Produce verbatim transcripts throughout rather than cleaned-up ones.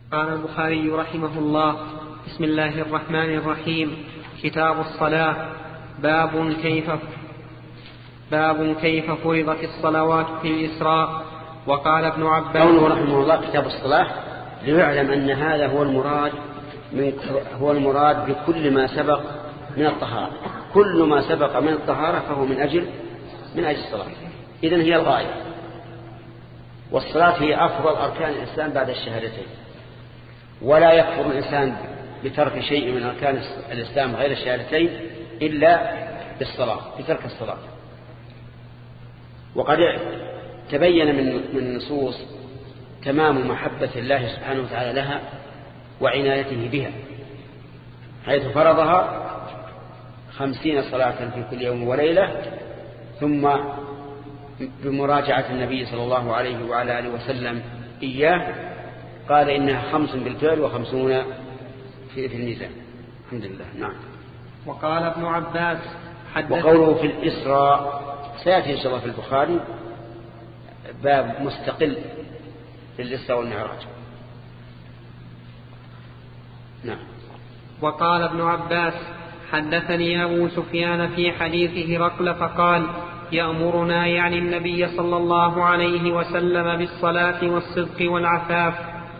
قال البخاري رحمه الله: بسم الله الرحمن الرحيم. كتاب الصلاة. باب كيف باب كيف فرضت الصلوات في الإسراء. وقال ابن عباس قوله رحمه الله كتاب الصلاة ليعلم أن هذا هو المراد من هو المراد بكل ما سبق من الطهارة. كل ما سبق من الطهارة فهو من أجل من أجل الصلاة. إذن هي الغاية. والصلاة هي أفضل أركان الإسلام بعد الشهادتين، ولا يكفر الإنسان بترك شيء من أركان الإسلام غير الشهادتين إلا بالصلاة، بترك الصلاة. وقد تبين من النصوص تمام محبة الله سبحانه وتعالى لها وعنايته بها، حيث فرضها خمسين صلاة في كل يوم وليلة، ثم بمراجعة النبي صلى الله عليه وعلى آله وسلم إياه قال إنها خمس بالفعل وخمسون في, في الميزان. الحمد لله. نعم. وقال ابن عباس وقوله في الإسراء سيأتي إن شاء الله في البخاري باب مستقل في الإسراء والمعراج. نعم. وقال ابن عباس حدثني أبو سفيان في حديث هرقل فقال: يأمرنا يعني النبي صلى الله عليه وسلم بالصلاة والصدق والعفاف.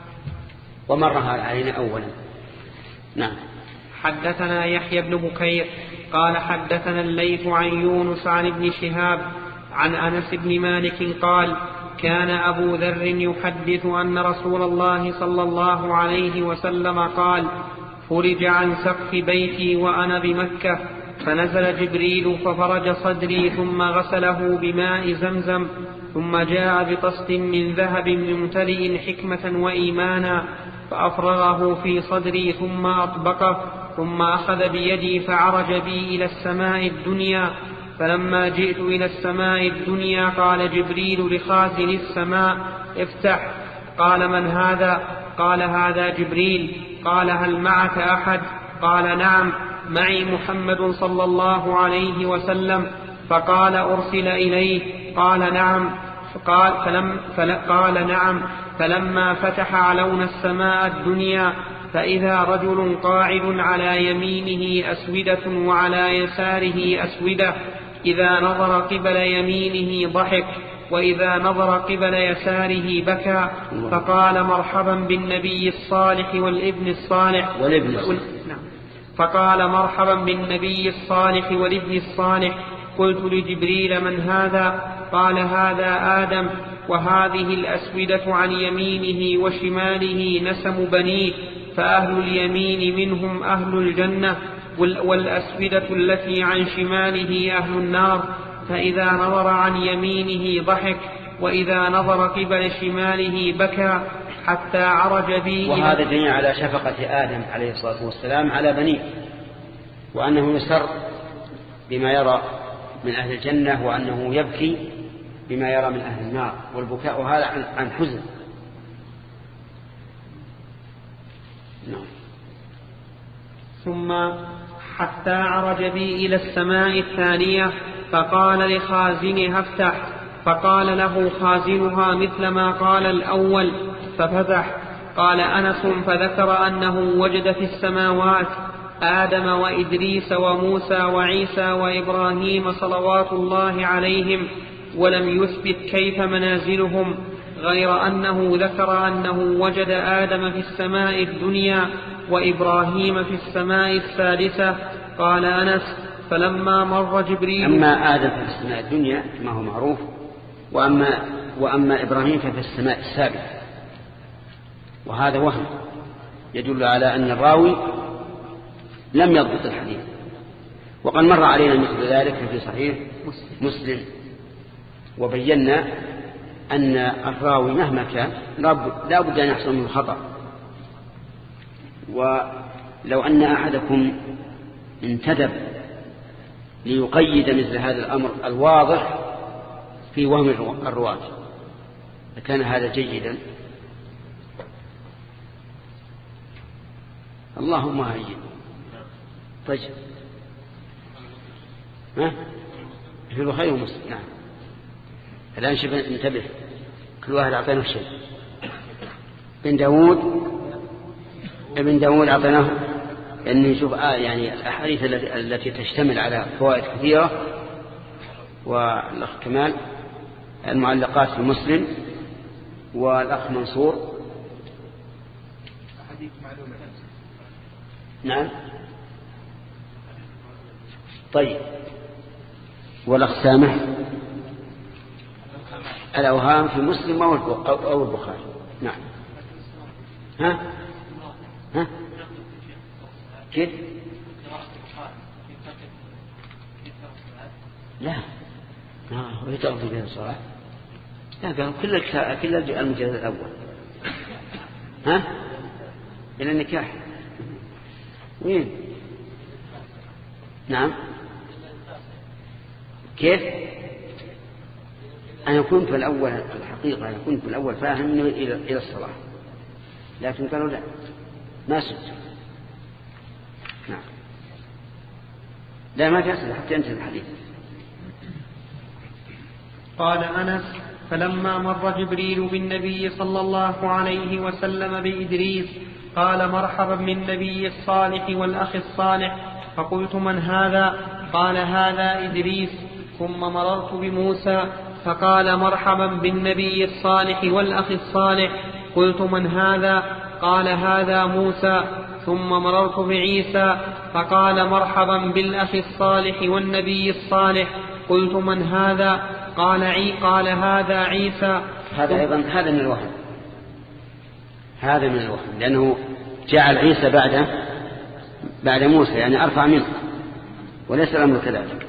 ومرها علينا أولا. نعم. حدثنا يحيى بن بكير قال حدثنا الليث عن يونس عن ابن شهاب عن أنس بن مالك قال: كان أبو ذر يحدث أن رسول الله صلى الله عليه وسلم قال: فرج عن سقف بيتي وأنا بمكة، فنزل جبريل ففرج صدري ثم غسله بماء زمزم، ثم جاء بطست من ذهب ممتلئ حكمة وإيمانا فأفرغه في صدري ثم أطبقه، ثم أخذ بيدي فعرج بي إلى السماء الدنيا. فلما جئت إلى السماء الدنيا قال جبريل لخازن السماء: افتح. قال: من هذا؟ قال: هذا جبريل. قال: هل معك أحد؟ قال: نعم، معي محمد صلى الله عليه وسلم. فقال: أرسل إليه؟ قال: نعم. قال, فلم فل قال نعم. فلما فتح علون السماء الدنيا فإذا رجل قاعد على يمينه أسودة وعلى يساره أسودة، إذا نظر قبل يمينه ضحك وإذا نظر قبل يساره بكى، فقال: مرحبا بالنبي الصالح والابن الصالح والابن نعم. فقال: مرحبا بالنبي الصالح والابن الصالح. قلت لجبريل: من هذا؟ قال: هذا آدم، وهذه الأسودة عن يمينه وشماله نسم بنيه، فأهل اليمين منهم أهل الجنة، والأسودة التي عن شماله أهل النار. فإذا نظر عن يمينه ضحك وإذا نظر قبل شماله بكى، حتى عرج بي. وهذا دليل على شفقة آدم عليه الصلاة والسلام على بنيه، وأنه يسر بما يرى من أهل الجنة، وأنه يبكي بما يرى من أهل النار، والبكاء هذا عن حزن. نعم. ثم حتى عرج بي إلى السماء الثانية فقال لخازنها: افتح. فقال له خازنها مثل ما قال الأول ففتح. قال أنس: فذكر أنه وجد في السماوات آدم وإدريس وموسى وعيسى وإبراهيم صلوات الله عليهم، ولم يثبت كيف منازلهم، غير أنه ذكر أنه وجد آدم في السماء الدنيا وإبراهيم في السماء الثالثة. قال أنس: فلما مر جبريل. أما آدم في السماء الدنيا كما هو معروف، وأما, وأما إبراهيم ففي السماء السابعة، وهذا وهم يدل على أن الراوي لم يضبط الحديث. وقد مر علينا مثل ذلك في صحيح مسلم، وبينا أن الراوي مهما كان لا بد أن يحصل منه خطأ. ولو أن أحدكم انتدب ليقيد مثل هذا الأمر الواضح في وهم الرواة لكان هذا جيدا. اللهم هيئ. طيب، ها في البخاري ومسلم. نعم. الآن شوف انتبه، كل واحد أعطينا شيء. بن داود ابن داود أعطيناه أن نشوف آه يعني الأحاديث التي تشتمل على فوائد كثيرة. والأخ كمال المعلقات في مسلم، والأخ منصور نعم طيب، والأخ سامح الأوهام في مسلم أو البخاري. نعم. ها ها كيف؟ لا لا هو يتغفر به الصلاة. لا قال كل كل المجلد الأول ها إلى النكاح. وين؟ نعم كيف؟ أنا كنت في الأول الحقيقة أنا كنت في الأول فاهم إلى إلى الصلاة، لكن قالوا لا ما سجد. نعم لا ما تأسل حتى ينتهي الحديث. قال أنس: فلما مر جبريل بالنبي صلى الله عليه وسلم بإدريس قال: مرحبا بالنبي الصالح والأخ الصالح. فقلت: من هذا؟ قال: هذا إدريس. ثم مررت بموسى فقال: مرحبا بالنبي الصالح والأخ الصالح. قلت: من هذا؟ قال: هذا موسى. ثم مررت بعيسى فقال: مرحبا بالأخ الصالح والنبي الصالح. قلت: من هذا؟ قال عي قال: هذا عيسى. هذا أيضا هذا من الوهم، هذا من الوهم، لأنه جعل عيسى بعد بعد موسى يعني أرفع منه، وليس الأمر كذلك.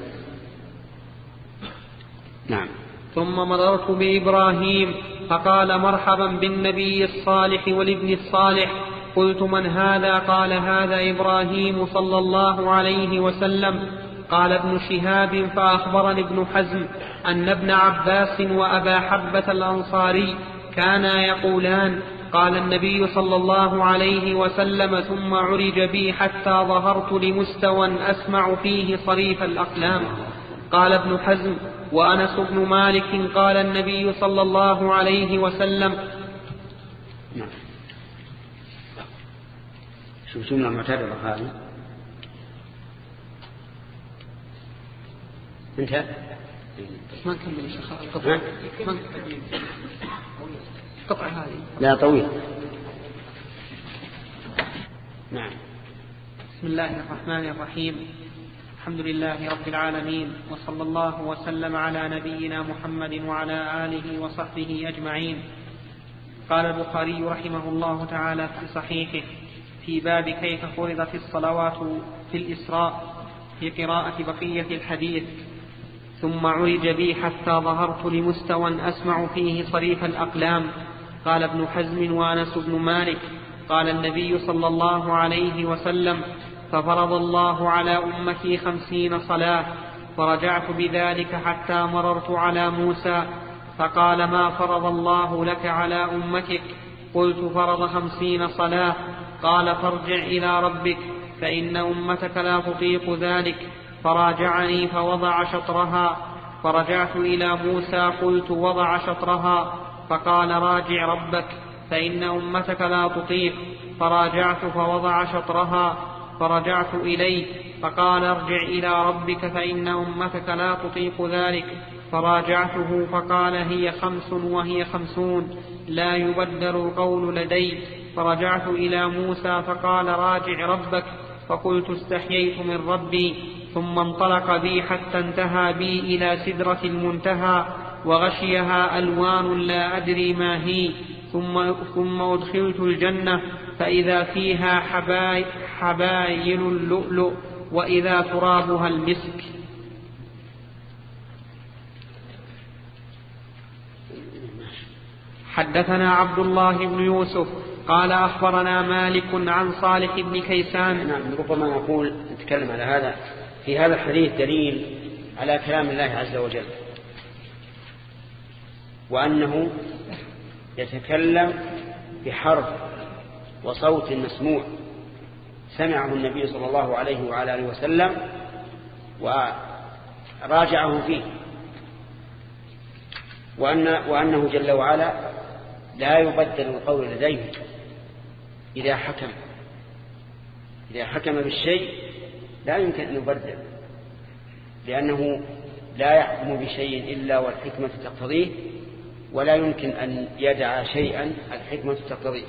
نعم. ثم مررت بإبراهيم فقال: مرحبا بالنبي الصالح والابن الصالح. قلت: من هذا؟ قال: هذا إبراهيم صلى الله عليه وسلم. قال ابن شهاب: فأخبرني ابن حزم أن ابن عباس وأبا حبة الأنصاري كانا يقولان: قال النبي صلى الله عليه وسلم: ثم عرج بي حتى ظهرت لمستوى أسمع فيه صريف الأقلام. قال ابن حزم: وأنس بن مالك قال النبي صلى الله عليه وسلم. شوف جملة معتبرة هذه. انت ما نكمل يا شيخ القطعة. ما القطعة هذه لا طويل. نعم. بسم الله الرحمن الرحيم. الحمد لله رب العالمين، وصلى الله وسلم على نبينا محمد وعلى آله وصحبه أجمعين. قال البخاري رحمه الله تعالى في صحيحه في باب كيف فرضت الصلوات في الإسراء في قراءة بقية الحديث: ثم عرج بي حتى ظهرت لمستوى أسمع فيه صريف الأقلام. قال ابن حزم وأنس بن مالك: قال النبي صلى الله عليه وسلم: ففرض الله على أمتي خمسين صلاة، فرجعت بذلك حتى مررت على موسى فقال: ما فرض الله لك على أمتك؟ قلت: فرض خمسين صلاة. قال: فارجع إلى ربك فإن أمتك لا تطيق ذلك. فراجعني فوضع شطرها. فرجعت إلى موسى قلت: وضع شطرها. فقال: راجع ربك فإن أمتك لا تطيق. فراجعت فوضع شطرها. فرجعت إليه فقال: ارجع إلى ربك فإن أمتك لا تطيق ذلك. فراجعته فقال: هي خمس وهي خمسون لا يبدل القول لدي. فرجعت إلى موسى فقال: راجع ربك. فقلت: استحييت من ربي. ثم انطلق بي حتى انتهى بي إلى سدرة المنتهى وغشيها ألوان لا أدري ما هي. ثم, ثم أدخلت الجنة فإذا فيها حباي حبايل اللؤلؤ وإذا ترابها المسك. حدثنا عبد الله بن يوسف قال: أخبرنا مالك عن صالح بن كيسان. نعم. ربما نقول نتكلم على هذا. في هذا الحديث دليل على كلام الله عز وجل، وأنه يتكلم بحرف وصوت مسموع سمعه النبي صلى الله عليه وعلى آله وسلم وراجعه فيه، وأن وأنه جل وعلا لا يبدل القول لديه إذا حكم، إذا حكم بالشيء لا يمكن أن يبدل، لأنه لا يحكم بشيء إلا والحكمة تقتضيه، ولا يمكن أن يدع شيئا الحكمة تقتضيه.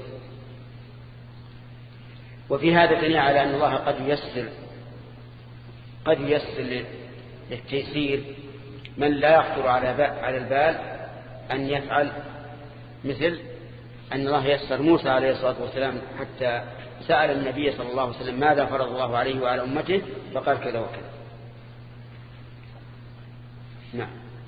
وفي هذا دليل على أن الله قد ييسر قد ييسر للتيسير من لا يخطر على البال أن يفعل، مثل أن الله يسر موسى عليه الصلاة والسلام حتى سأل النبي صلى الله عليه وسلم ماذا فرض الله عليه وعلى أمته، فقال كذا وكذا. نعم.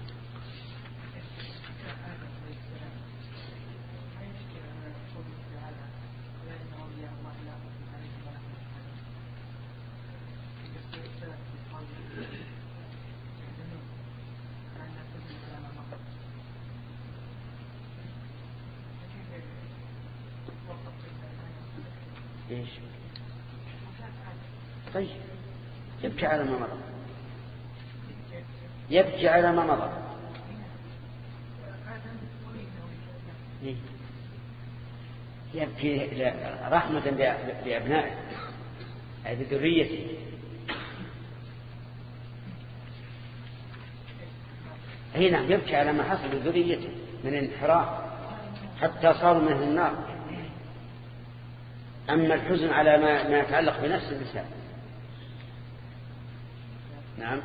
إيش؟ طيب يبكي على ما مضى، يبكي على ما مضى. يبكي رحمة بأبنائه أي بذريته. أي نعم، يبكي على ما حصل بذريته من انحراف حتى صاروا منه النار. أما الحزن على ما, ما يتعلق بنفس الإنسان. نعم.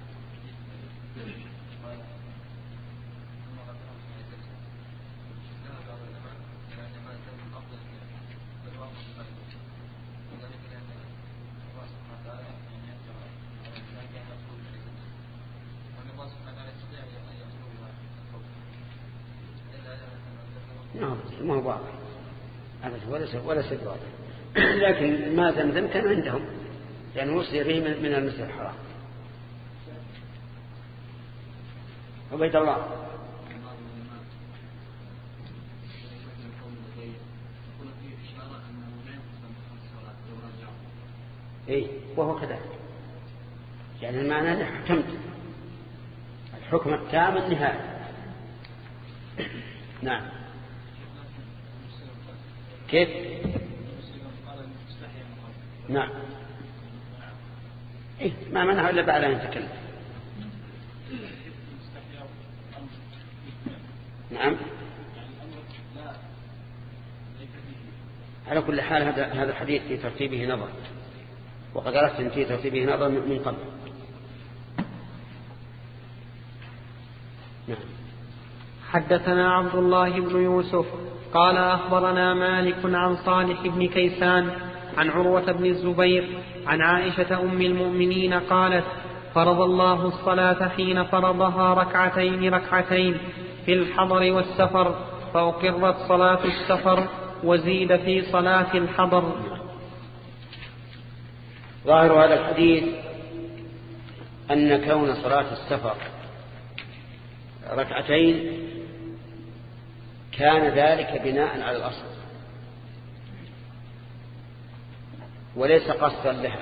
نعم، ما هو واضح أبدا ولا ولا سد واضح، لكن ما زمزم كان عندهم لأنه وصي به من المسجد الحرام. عبيد الله. إيه وهو كذلك، يعني المعنى أنه حكمت الحكم التام النهائي. نعم. كيف؟ نعم. إيه ما منعه إلا بعد أن يتكلم. نعم. على كل حال هذا هذا الحديث في ترتيبه نظر، وقد عرفت في ترتيبه نظر من قبل. نعم. حدثنا عبد الله بن يوسف قال أخبرنا مالك عن صالح بن كيسان عن عروة بن الزبير عن عائشة أم المؤمنين قالت: فرض الله الصلاة حين فرضها ركعتين ركعتين في الحضر والسفر، فأقرت صلاة السفر وزيد في صلاة الحضر. ظاهر هذا الحديث أن كون صلاة السفر ركعتين كان ذلك بناء على الأصل وليس قصدا لها،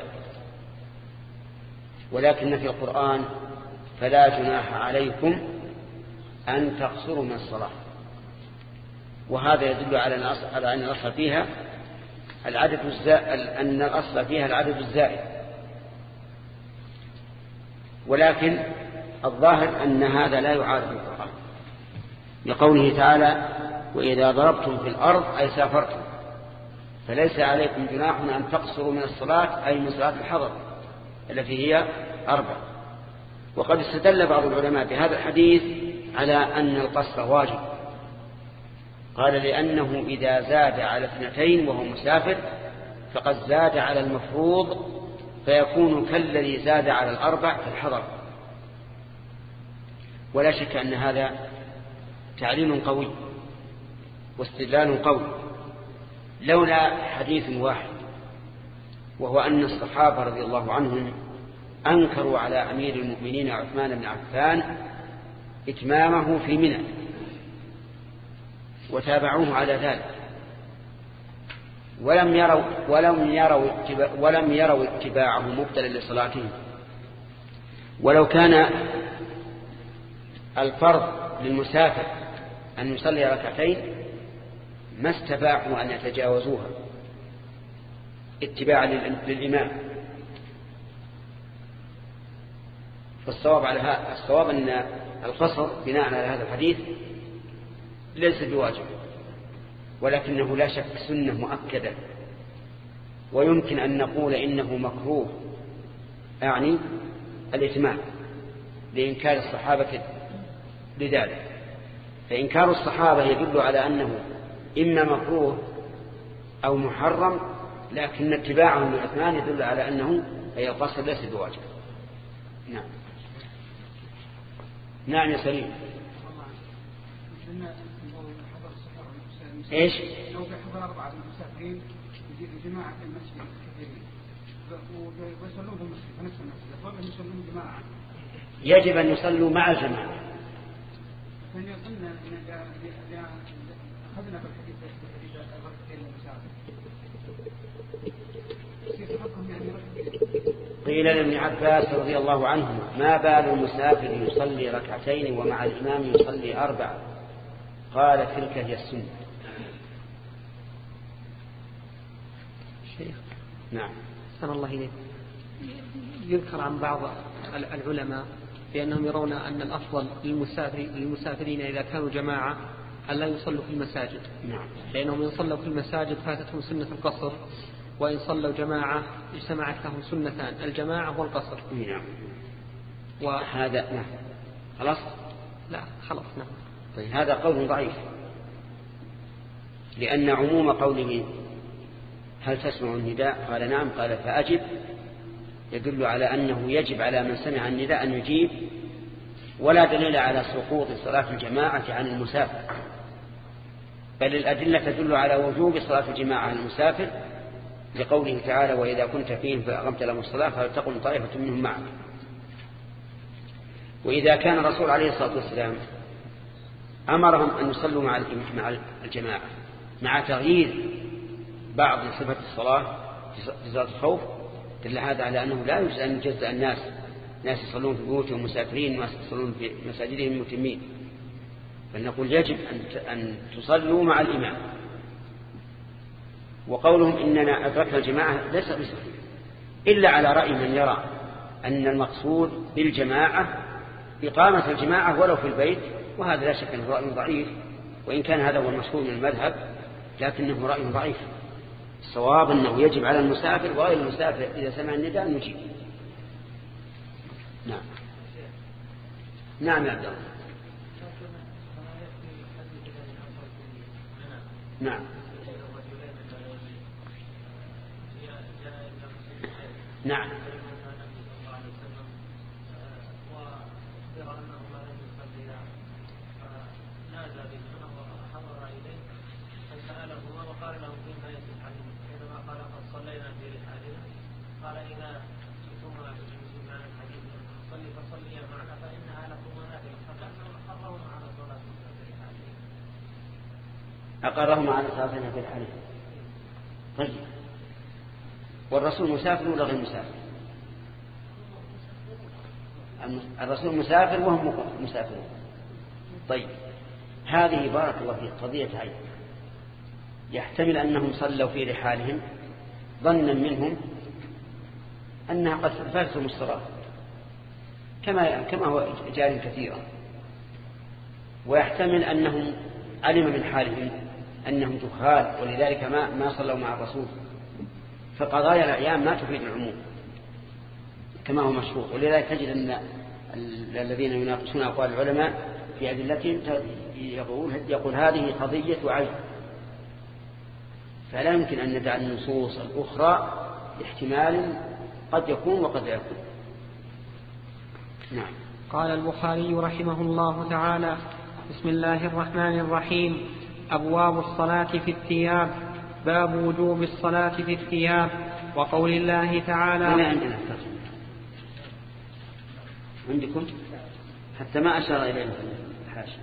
ولكن في القرآن فلا جناح عليكم أن تقصروا من الصلاة، وهذا يدل على أن الأصل فيها العدد الزائد، أن الأصل فيها العدد الزائد، ولكن الظاهر أن هذا لا يعارض القرآن لقوله تعالى: وإذا ضربتم في الأرض أي سافرتم فليس عليكم جناح أن تقصروا من الصلاة أي من صلاة الحضر التي هي أربع. وقد استدل بعض العلماء بهذا الحديث على أن القصر واجب، قال لأنه إذا زاد على اثنتين وهو مسافر فقد زاد على المفروض فيكون كالذي زاد على الأربع في الحضر. ولا شك أن هذا تعليم قوي واستدلال قوي، لولا حديث واحد وهو أن الصحابة رضي الله عنهم أنكروا على أمير المؤمنين عثمان بن عفان إتمامه في منى وتابعوه على ذلك، ولم يروا ولم يروا ولم يروا اتباعه مبتلا لصلاتهم. ولو كان الفرض للمسافر أن يصلي ركعتين ما استباحوا أن يتجاوزوها، اتباعا للإمام. فالصواب على هذا الصواب أن القصر بناء على هذا الحديث ليس بواجب، ولكنه لا شك سنة مؤكدة، ويمكن أن نقول إنه مكروه، يعني الإتمام لإنكار الصحابة لذلك. فإنكار الصحابة يدل على أنه إما مكروه أو محرم، لكن اتباعهم للإتمام يدل على أنه أي القصر ليس بواجب. نعم. نعم يا سليم. ايش؟ لو في حضر أربعة المسافرين يجي جماعة في المسجد كثيرين ويصلون في المسجد في نفس المسجد، يقول أن يصلون جماعة. يجب أن يصلوا مع الجماعة. فإن قلنا أن أخذنا في الحديث الحديث الركعتين المسافر. قيل لابن عباس رضي الله عنهما: ما بال المسافر يصلي ركعتين ومع الإمام يصلي أربعة؟ قال: تلك هي السنة. شيخ. نعم. أحسن الله إليك. يذكر عن بعض العلماء بأنهم يرون أن الأفضل للمسافرين إذا كانوا جماعة أن لا يصلوا في المساجد. نعم. لأنهم إن صلوا في المساجد فاتتهم سنة القصر، وإن صلوا جماعة اجتمعت لهم سنتان، الجماعة والقصر. نعم. وهذا نعم. خلاص؟ لا خلاص. نعم. طيب هذا قول ضعيف، لأن عموم قوله هل تسمع النداء؟ قال نعم، قال فأجب، يدل على أنه يجب على من سمع النداء أن يجيب، ولا دليل على سقوط صلاة الجماعة عن المسافر، بل الأدلة تدل على وجوب صلاة الجماعة عن المسافر، لقوله تعالى: وإذا كنت فيهم فأقمت لهم الصلاة فلتقم طائفة منهم معك. وإذا كان الرسول عليه الصلاة والسلام أمرهم أن يصلوا مع الجماعة مع تغيير بعض صفة الصلاة في صلاة الخوف، دل هذا على أنه لا يجوز أن يجزأ الناس، ناس يصلون في بيوتهم مسافرين وناس يصلون في مساجدهم متمين، بل نقول يجب أن تصلوا مع الإمام. وقولهم إننا أدركنا الجماعة ليس بصحيح، إلا على رأي من يرى أن المقصود بالجماعة إقامة الجماعة ولو في البيت، وهذا لا شك أنه رأي ضعيف، وإن كان هذا هو المشهور من المذهب لكنه رأي ضعيف. الصواب أنه يجب على المسافر وغير المسافر إذا سمع النداء نجيب. نعم. نعم يا عبد الله. نعم. نعم. قال إذا كنتم معنا الحديث صلي فصلي معنا فإنها لكم منافع، فكأنهم أقرهم على صلاة في الحديث. أقرهم على صلاتنا في الحديث. طيب، والرسول مسافر ولا غير مسافر؟ الرسول مسافر وهم مسافرون. طيب، هذه بارك الله فيك قضية عين. يحتمل أنهم صلوا في رحالهم ظنا منهم أنها قد فاتتهم الصلاة، كما كما هو جار كثيرا. ويحتمل أنهم علم من حالهم أنهم جهال ولذلك ما ما صلوا مع الرسول. فقضايا الأعيان ما تفيد العموم كما هو مشهور، ولذلك تجد أن الذين يناقشون أقوال العلماء في أدلتهم يقول, يقول هذه قضية عين، فلا يمكن أن ندع النصوص الأخرى لاحتمال قد يكون وقد لا يكون. نعم. قال البخاري رحمه الله تعالى: بسم الله الرحمن الرحيم. أبواب الصلاة في الثياب. باب وجوب الصلاة في الثياب. وقول الله تعالى: أنا عندنا عندكم حتى ما أشار إليه الحاشا.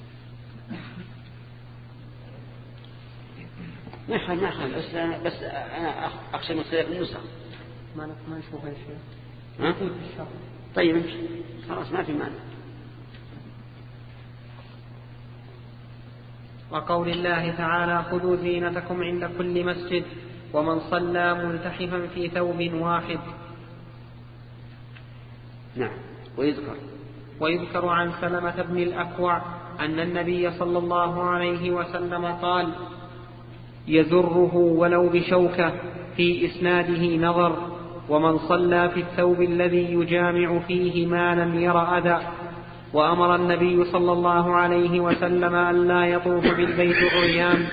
ما حال ما حال بس أنا بس أنا أخشى من صيغ النسخ. ما ما نشوفه يا شيخ. ها؟ طيب خلاص ما في مانع. وقول الله تعالى: خذوا زينتكم عند كل مسجد. ومن صلى ملتحفا في ثوب واحد. نعم. ويذكر ويذكر عن سلمة بن الأكوع أن النبي صلى الله عليه وسلم قال: يزره ولو بشوكة، في إسناده نظر. ومن صلى في الثوب الذي يجامع فيه ما لم ير أذى. وأمر النبي صلى الله عليه وسلم أن لا يطوف بالبيت عريان.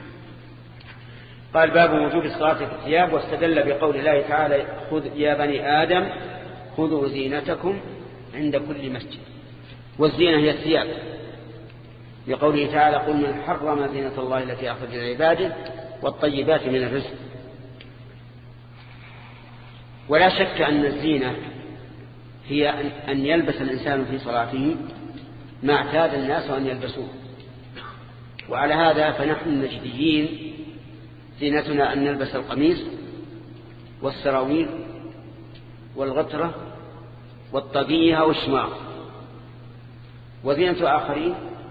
قال: باب وجوب الصلاة في الثياب. واستدل بقول الله تعالى: خذ يا بني آدم خذوا زينتكم عند كل مسجد. والزينة هي الثياب، بقوله تعالى: قل من حرم زينة الله التي أخرج لعباده والطيبات من الرزق. ولا شك أن الزينة هي أن يلبس الإنسان في صلاته ما اعتاد الناس أن يلبسوه. وعلى هذا فنحن النجديين زينتنا أن نلبس القميص والسراويل والغترة والطاقية والشماغ. وزينة آخرين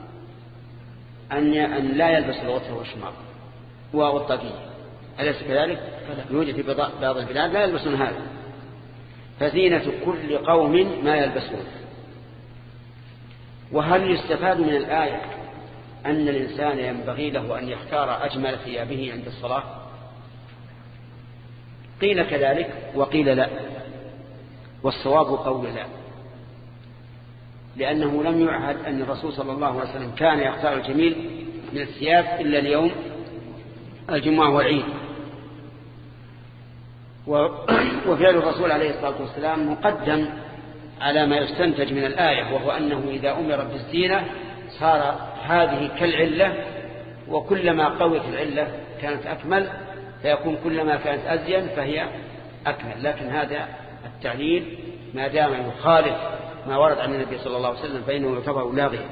أن لا يلبس الغترة والشماغ والطاقية، أليس كذلك؟ يوجد في بعض البلاد لا يلبسون هذا. فزينة كل قوم ما يلبسون. وهل يستفاد من الآية أن الإنسان ينبغي له أن يختار أجمل ثيابه عند الصلاة؟ قيل كذلك وقيل لا، والصواب قول لا، لأنه لم يعهد أن الرسول صلى الله عليه وسلم كان يختار الجميل من الثياب إلا اليوم الجمعة والعيد. وفعل الرسول عليه الصلاة والسلام مقدم على ما يستنتج من الآية، وهو أنه إذا أمر بالزينة صار هذه كالعلة، وكلما قوت العلة كانت أكمل، فيكون كلما كانت أزين فهي أكمل. لكن هذا التعليل ما دام يخالف ما ورد عن النبي صلى الله عليه وسلم فإنه يعتبر لاغيا.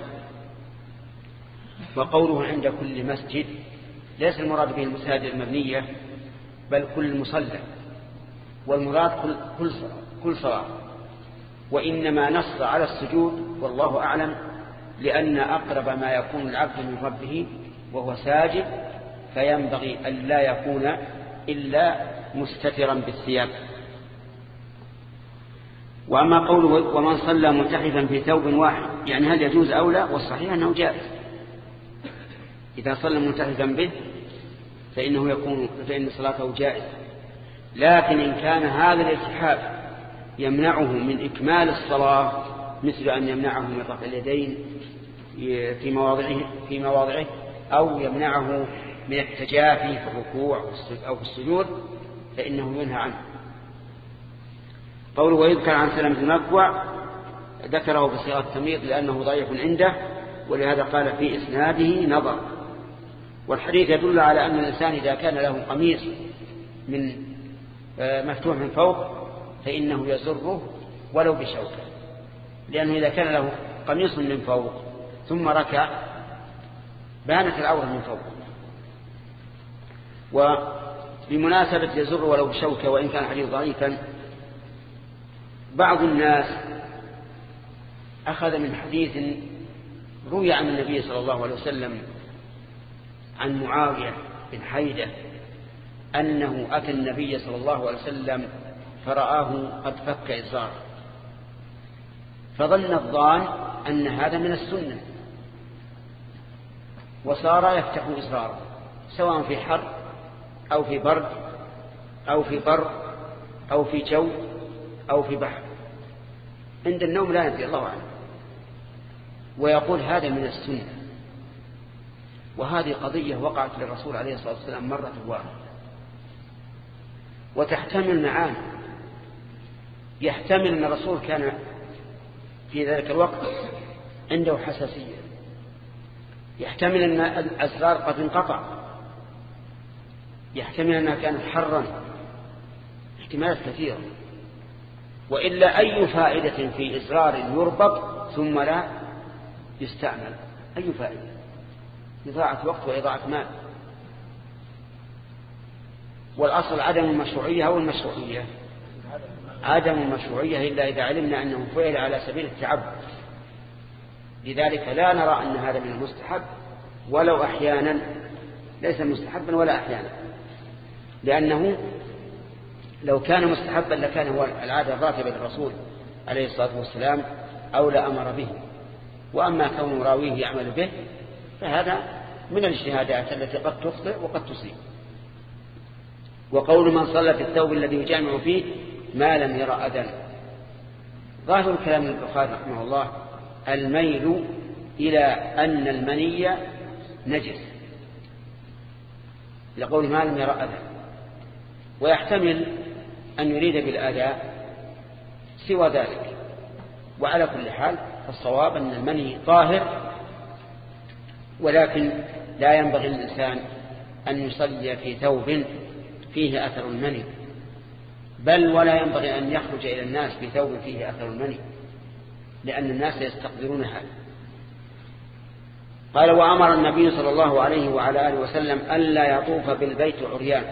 وقوله عند كل مسجد ليس المراد به المساجد المبنية، بل كل مصلى، والمراد كل كل صلاة. وإنما نص على السجود والله أعلم، لأن أقرب ما يكون العبد من ربه وهو ساجد، فينبغي أن لا يكون إلا مستترا بالثياب. وأما قوله ومن صلى ملتحفا في ثوب واحد، يعني هل يجوز أو لا؟ والصحيح أنه جائز. إذا صلى ملتحفا به فإنه يكون فإن صلاته جائز. لكن إن كان هذا الالتحاف يمنعه من إكمال الصلاة، مثل أن يمنعه من رفع اليدين في مواضعه في مواضعه أو يمنعه من التجافي في الركوع أو في السجود، فإنه ينهى عنه. قوله ويذكر عن سلمة بن الأكوع ذكره بصيغة التمييز لأنه ضعيف عنده، ولهذا قال في إسناده نظر. والحديث يدل على أن الإنسان إذا كان له قميص من مفتوح من فوق فإنه يزره ولو بشوكة، لأنه إذا كان له قميص من فوق ثم ركع بانت العورة من فوق. وبمناسبة يزر ولو بشوكة وإن كان حديث ضعيفا، بعض الناس أخذ من حديث روي عن النبي صلى الله عليه وسلم عن معاوية بن حيدة أنه أتى النبي صلى الله عليه وسلم فرآه قد فك إزاره، فظن الظان أن هذا من السنة، وصار يفتح إزاره سواء في حر أو في برد أو في بر أو في جو أو في بحر، عند النوم لا يدري الله عنه، ويقول هذا من السنة. وهذه قضية وقعت للرسول عليه الصلاة والسلام مرة واحدة، وتحتمل معاني. يحتمل أن الرسول كان في ذلك الوقت عنده حساسية، يحتمل أن الأسرار قد انقطع، يحتمل أنها كانت حرا، احتمالات كثيرة. وإلا أي فائدة في إزرار يربط ثم لا يستعمل؟ أي فائدة؟ إضاعة وقت وإضاعة مال. والأصل عدم المشروعية أو المشروعية، عدم المشروعية إلا إذا علمنا أنه فعل على سبيل التعبد. لذلك لا نرى أن هذا من المستحب ولو أحيانا، ليس مستحبا ولا أحيانا. لأنه لو كان مستحبا لكان هو العادة الراتبة للرسول عليه الصلاة والسلام أو لأمر به. وأما كون راويه يعمل به فهذا من الاجتهادات التي قد تخطئ وقد تصيب. وقول من صلى في الثوب الذي يجامع فيه ما لم يرى أذى، ظاهر كلام البخاري رحمه الله الميل إلى أن المني نجس لقول ما لم يرى أذى، ويحتمل أن يريد بالآذى سوى ذلك. وعلى كل حال الصواب أن المني طاهر، ولكن لا ينبغي للإنسان أن يصلي في ثوب فيه أثر المني، بل ولا ينبغي أن يخرج إلى الناس في ثوب فيه أثر المني، لأن الناس يستقدرون هذا. قال وأمر النبي صلى الله عليه وعلى آله وسلم ألا يطوف بالبيت عريان،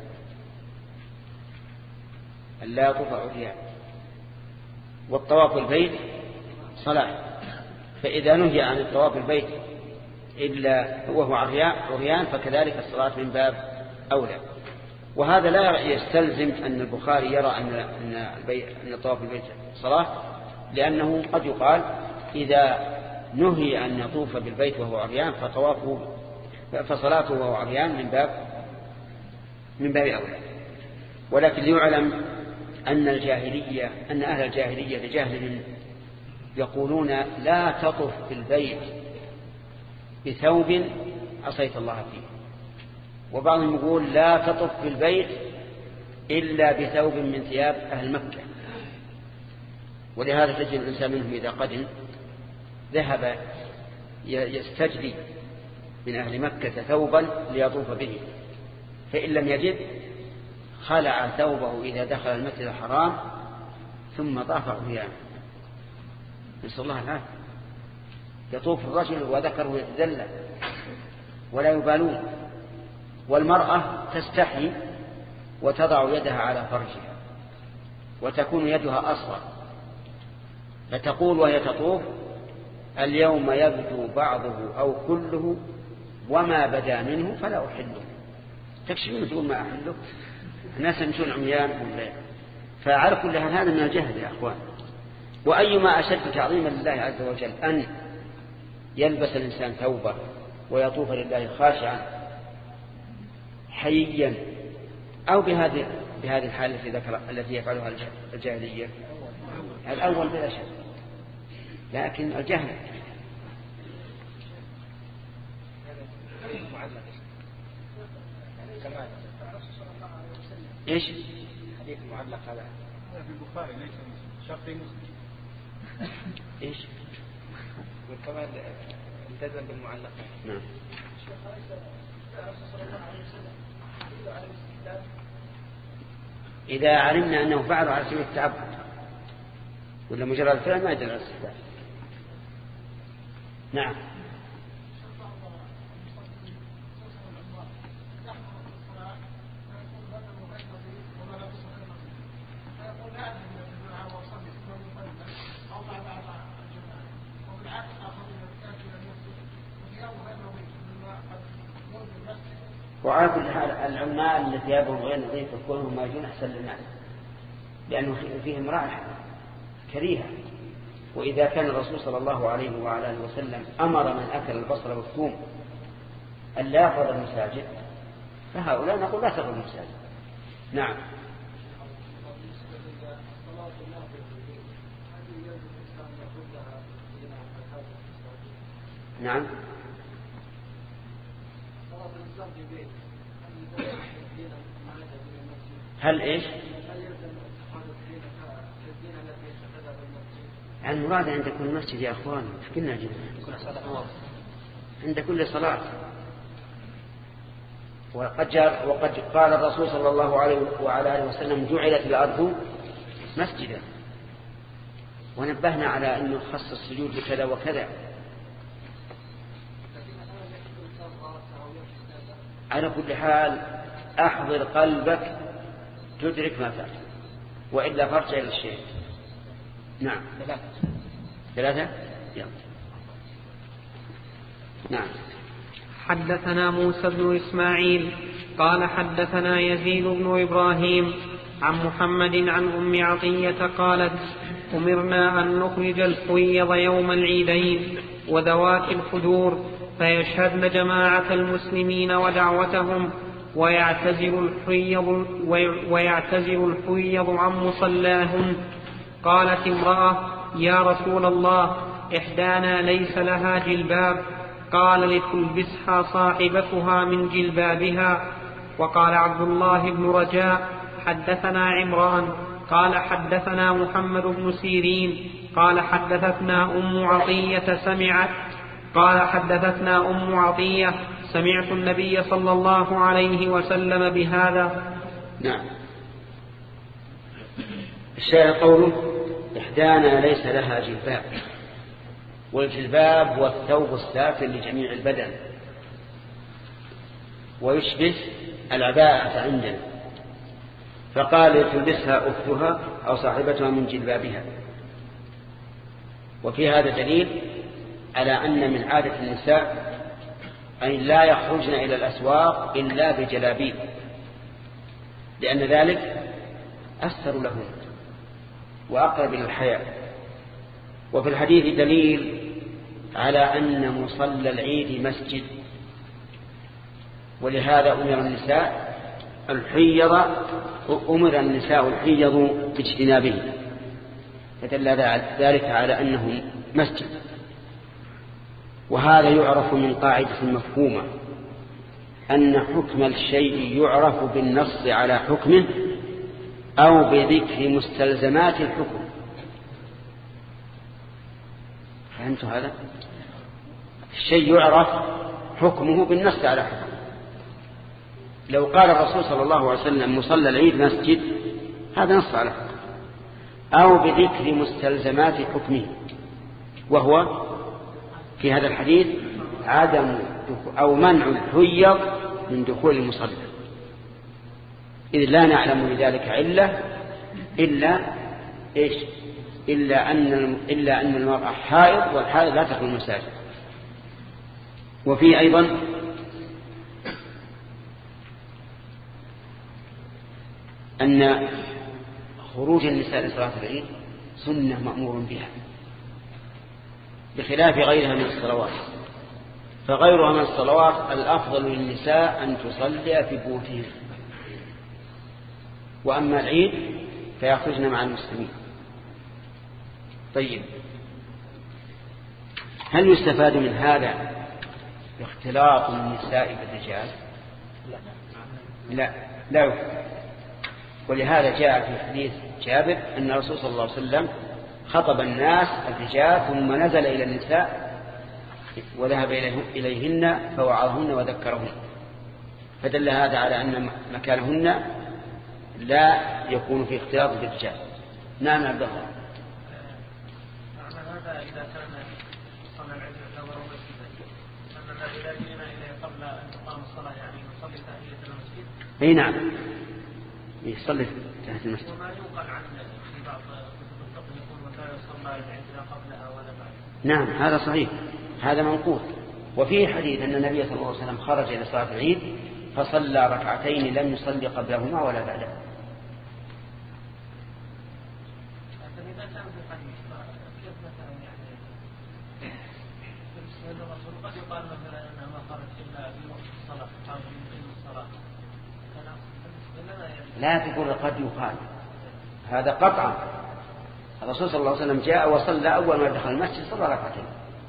ألا يطوف عريان، والطواف البيت صلاة، فإذا نهي عن الطواف البيت إلا وهو عريان فكذلك الصلاة من باب أولى. وهذا لا يستلزم أن البخاري يرى أن أن الطواف البيت صلاة، لأنه قد يقال إذا نهي أن يطوف بالبيت وهو عريان فطوافه فصلاته وهو عريان من باب من باب أولى. ولكن ليعلم أن الجاهلية أن أهل الجاهلية لجهل يقولون لا تطف بالبيت بثوب عصيت الله فيه، وبعضهم يقول لا تطف بالبيت إلا بثوب من ثياب أهل مكة. ولهذا تجد الإنسان منهم إذا قدم ذهب يستجلي من أهل مكة ثوبا ليطوف به، فإن لم يجد خلع ثوبه إذا دخل المسجد الحرام ثم طاف عريانا، نسأل الله العافية. يطوف الرجل وذكره يتدلى ولا يبالون، والمرأة تستحي وتضع يدها على فرجها وتكون يدها أصغر، فتقول وهي تطوف اليوم يبدو بعضه أو كله وما بدا منه فلا أحله. تكشفين تقول ما أحله، الناس يمشون عميان. فعلى كل حال هذا من الجهل يا أخوان. وأيما أشد تعظيما لله عز وجل أن يلبس الإنسان ثوبه ويطوف لله خاشعا حييا، أو بهذه بهذه الحالة التي ذكر التي يفعلها الجاهلية. الأول بلا شك، لكن الجهل ايش حديث المعلق هذا في البخاري ليس شرط مسلم. ايش وكمان التزم بالمعلق. نعم. إذا علمنا أنه فعل على سبيل التعبد ولا مجرد الفعل ما يدل على الاستحباب. نعم. وعلى كل حال العمال اللي ثيابهم غير نظيفة كلهم ما يجون أحسن للناس، لأنه فيهم رائحة كريهة. وإذا كان الرسول صلى الله عليه وعلى آله وسلم أمر من أكل البصل والثوم أن لا يقرب المساجد، فهؤلاء نقول لا تقرب المساجد. نعم. نعم. هل إيش المراد عند كل مسجد يا أخوان؟ كنا عند كل صلاة. وقد, جاء وقد قال الرسول صلى الله عليه وعلى آله وسلم جعلت الأرض مسجدا، ونبهنا على أنه خص السجود بكذا وكذا. على كل حال أحضر قلبك تدرك ما فات، وإلا فارجع إلى الشيء. نعم. ثلاثة. يلا. نعم. حدثنا موسى بن إسماعيل قال حدثنا يزيد بن إبراهيم عن محمد عن أم عطية قالت أمرنا أن نخرج الحيض يوم العيدين وذوات الحجور فيشهدن جماعة المسلمين ودعوتهم ويعتزل الحيض, ويعتزل الحيض عن مصلاهن. قالت امرأة يا رسول الله إحدانا ليس لها جلباب، قال لتلبسها صاحبتها من جلبابها. وقال عبد الله بن رجاء حدثنا عمران قال حدثنا محمد بن سيرين قال حدثتنا أم عطية سمعت قال حدثتنا أم عطية سمعت النبي صلى الله عليه وسلم بهذا. نعم. الشاهد قوله إحدانا ليس لها جلباب، والجلباب هو الثوب السافل لجميع البدن، ويشبه العباءة عندنا، فقال تلبسها أختها أو صاحبتها من جلبابها. وفي هذا دليل على أن من عادة النساء أن لا يخرجن إلى الأسواق إلا بجلابيب، لأن ذلك أستر لهم وأقرب إلى الحياة. وفي الحديث دليل على أن مصلى العيد مسجد، ولهذا أمر النساء الحيض أمر النساء الحيض باجتنابه، فدل ذلك على أنه مسجد. وهذا يعرف من قاعدة مفهومة أن حكم الشيء يعرف بالنص على حكمه أو بذكر مستلزمات الحكم. فهمت هذا؟ الشيء يعرف حكمه بالنص على حكمه. لو قال الرسول صلى الله عليه وسلم مصلى العيد مسجد، هذا نص على حكمه، أو بذكر مستلزمات حكمه، وهو في هذا الحديث عدم أو منع الحيض من دخول المصلى، إذ لا نعلم لذلك علة إلا إيش إلا أن إلا أن المرأة حائض، والحائض لا تدخل المساجد. وفي أيضا أن خروج النساء لصلاة العيد سنة مأمور بها، بخلاف غيرها من الصلوات. فغيرها من الصلوات الأفضل للنساء أن تصلي في بيوتهن، وأما العيد فيخرجن مع المسلمين. طيب، هل يستفاد من هذا اختلاط النساء بالرجال؟ لا لا يستفاد. ولهذا جاء في حديث جابر أن الرسول صلى الله عليه وسلم خطب الناس الرجال ثم نزل إلى النساء وذهب إليهن فوعظهن وذكرهن، فدل هذا على أن مكانهن لا يكون في اختلاط بالرجال. نعم عبد الله. هذا إذا كان صلى العيد يعتبر مسجدا، أننا إذا جئنا إليه قبل أن تقام الصلاة يعني نصلي تحية المسجد. أي نعم، يصلي تحت المسجد. وما ينقل عن في بعض كتب الفقه يقول وكان يصلى العيد قبلها ولا بعد. نعم هذا صحيح، هذا منقول. وفيه حديث أن النبي صلى الله عليه وسلم خرج إلى صلاة العيد فصلى ركعتين لم يصلي قبلهما ولا بعدها. لا تقول قد يقال، هذا قطعا. الرسول صلى الله عليه وسلم جاء وصلى أول ما دخل المسجد صلى ركعتين،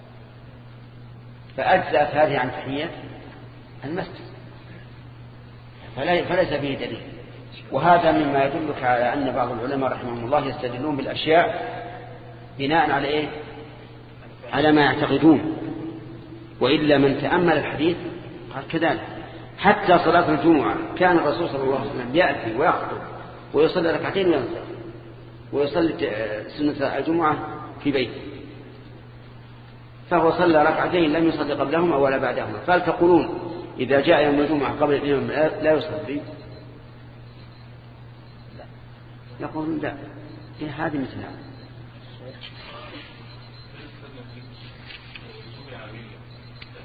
فأجزأت هذه عن تحية المسجد، فليس فيه دليل. وهذا مما يدلك على أن بعض العلماء رحمهم الله يستدلون بالأشياء بناء على إيه؟ على ما يعتقدون. وإلا من تأمل الحديث قال كذلك. حتى صلاة الجمعة كان الرسول صلى الله عليه وسلم يأتي ويخطب ويصلي ركعتين وينصرف، ويصلي سنة الجمعة في بيته، فهو صلى ركعتين لم يصلي قبلهما ولا بعدهما. فهل تقولون إذا جاء يوم الجمعة قبل الإمام لا يصلي؟ لا، يقولون لا، هذه مثلها.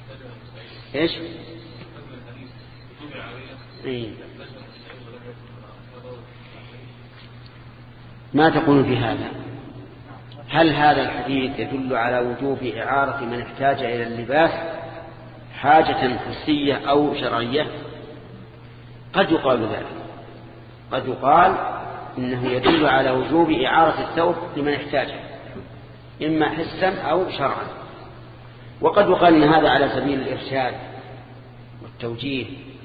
إيش؟ إيه؟ ما تقول في هذا؟ هل هذا الحديث يدل على وجوب إعارة من احتاج إلى اللباس حاجة حسية أو شرعية؟ قد يقال ذلك، قد يقال إنه يدل على وجوب إعارة الثوب لمن احتاجه إما حسا أو شرعا، وقد يقال إن هذا على سبيل الإرشاد والتوجيه.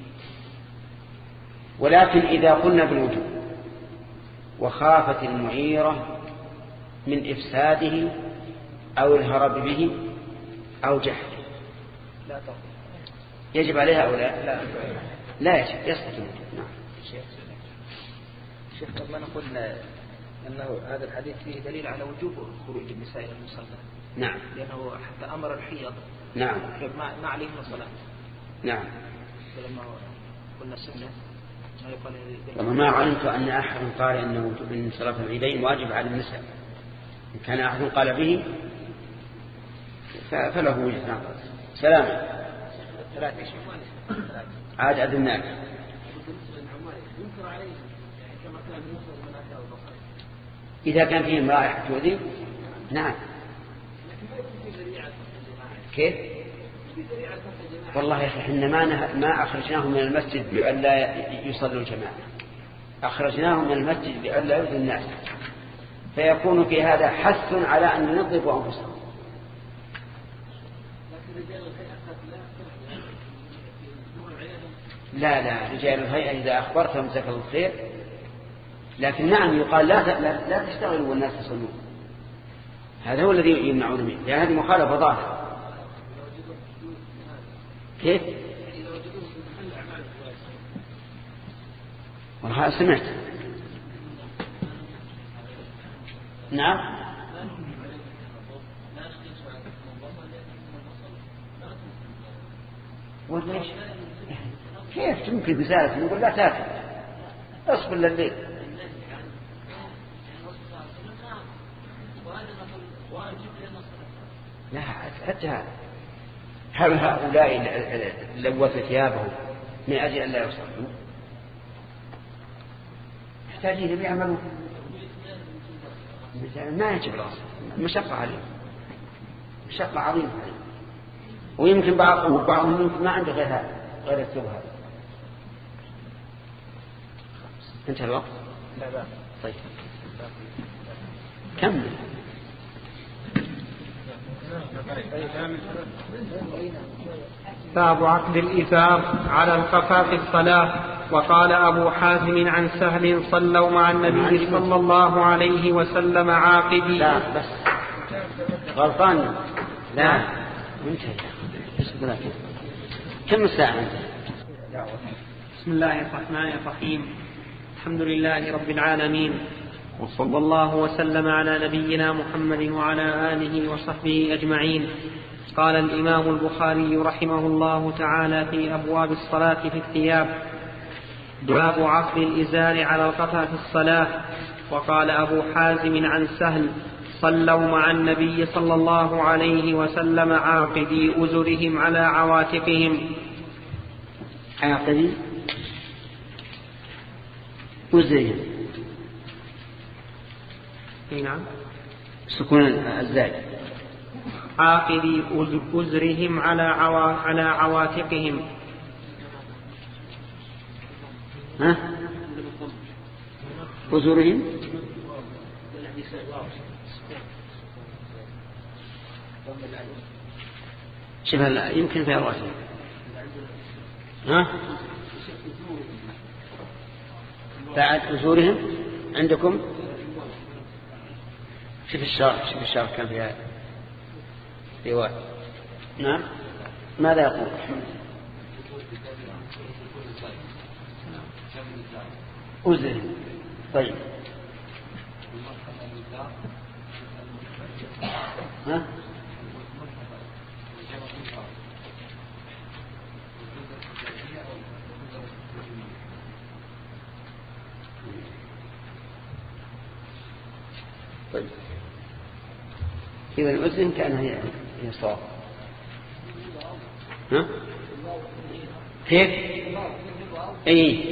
ولكن إذا قلنا بالوجوب وخافت المعيرة من إفساده أو الهرب به أو جهله يجب عليها أو لا؟ لا, لا يجب، يسقط. نعم. شيخ قد ما نقول أنه هذا الحديث فيه دليل على وجوب خروج النساء إلى المصلى. نعم. لأنه حتى أمر الحيض. نعم. ما عليهم الصلاة. نعم. ولما قلنا السنة ما يقال. والله ما علمت أن أحد قال أنه من صلاة العيدين واجب على النساء. إن كان أحد قال به فله وجه نظر. سلام. عاد أذناك. إذا كان فيهم رائحة تؤذي. نعم. كيف؟ والله يا أخي إحنا ما ما أخرجناهم من المسجد لئلا يصلوا الجماعة، أخرجناهم من المسجد لئلا يؤذوا الناس، فيكون في هذا حث على أن ينظفوا أنفسهم. لا لا رجال الهيئة إذا أخبرتهم جزاك الله خير، لكن نعم يقال لا لا, لا تشتغلوا والناس يصلون، هذا هو الذي يمنعون منه، لأن هذه مخالفة ظاهرة. كيف؟ والله سمعت. نعم. وليش؟ كيف تمكن بزارة نقول لا تاكل اصبر لليل. لا حتى هذا، هل هؤلاء لوثوا ثيابهم من أجل أن لا يصلوا؟ محتاجين يعملوا، ما يجب الأصل، مشقة عليهم، مشقة عظيمة عليهم. ويمكن بعضهم بعضهم ما عنده غير هذا، غير الثوب هذا. انتهى الوقت؟ لا لا. طيب كمل. باب عقد الإزار على القفا في الصلاة. وقال أبو حازم عن سهل صلوا مع النبي صلى الله عليه وسلم عاقدي. لا بس غلطان. لا انتهى. كم الساعة أنت؟ بسم الله الرحمن الرحيم. الحمد لله رب العالمين، وصلى الله وسلم على نبينا محمد وعلى آله وصحبه أجمعين. قال الإمام البخاري رحمه الله تعالى في أبواب الصلاة في الثياب: باب عقد الإزار على القفا في الصلاة. وقال أبو حازم عن سهل صلوا مع النبي صلى الله عليه وسلم عاقدي أزرهم على عواتقهم. عاقدي أزرهم. نعم. سكون الزاي. عاقدي أزرهم على عوا... على عواتقهم. ها؟ أزرهم شوف يمكن في الرأس. ها؟ بعد أزورهم عندكم شوف الشرح، شوف الشرح كان فيها رواية. نعم. ماذا يقول؟ أزر. طيب ها؟ طيب إذا الأذن كأنها هي صواب. ها؟ كيف؟ اي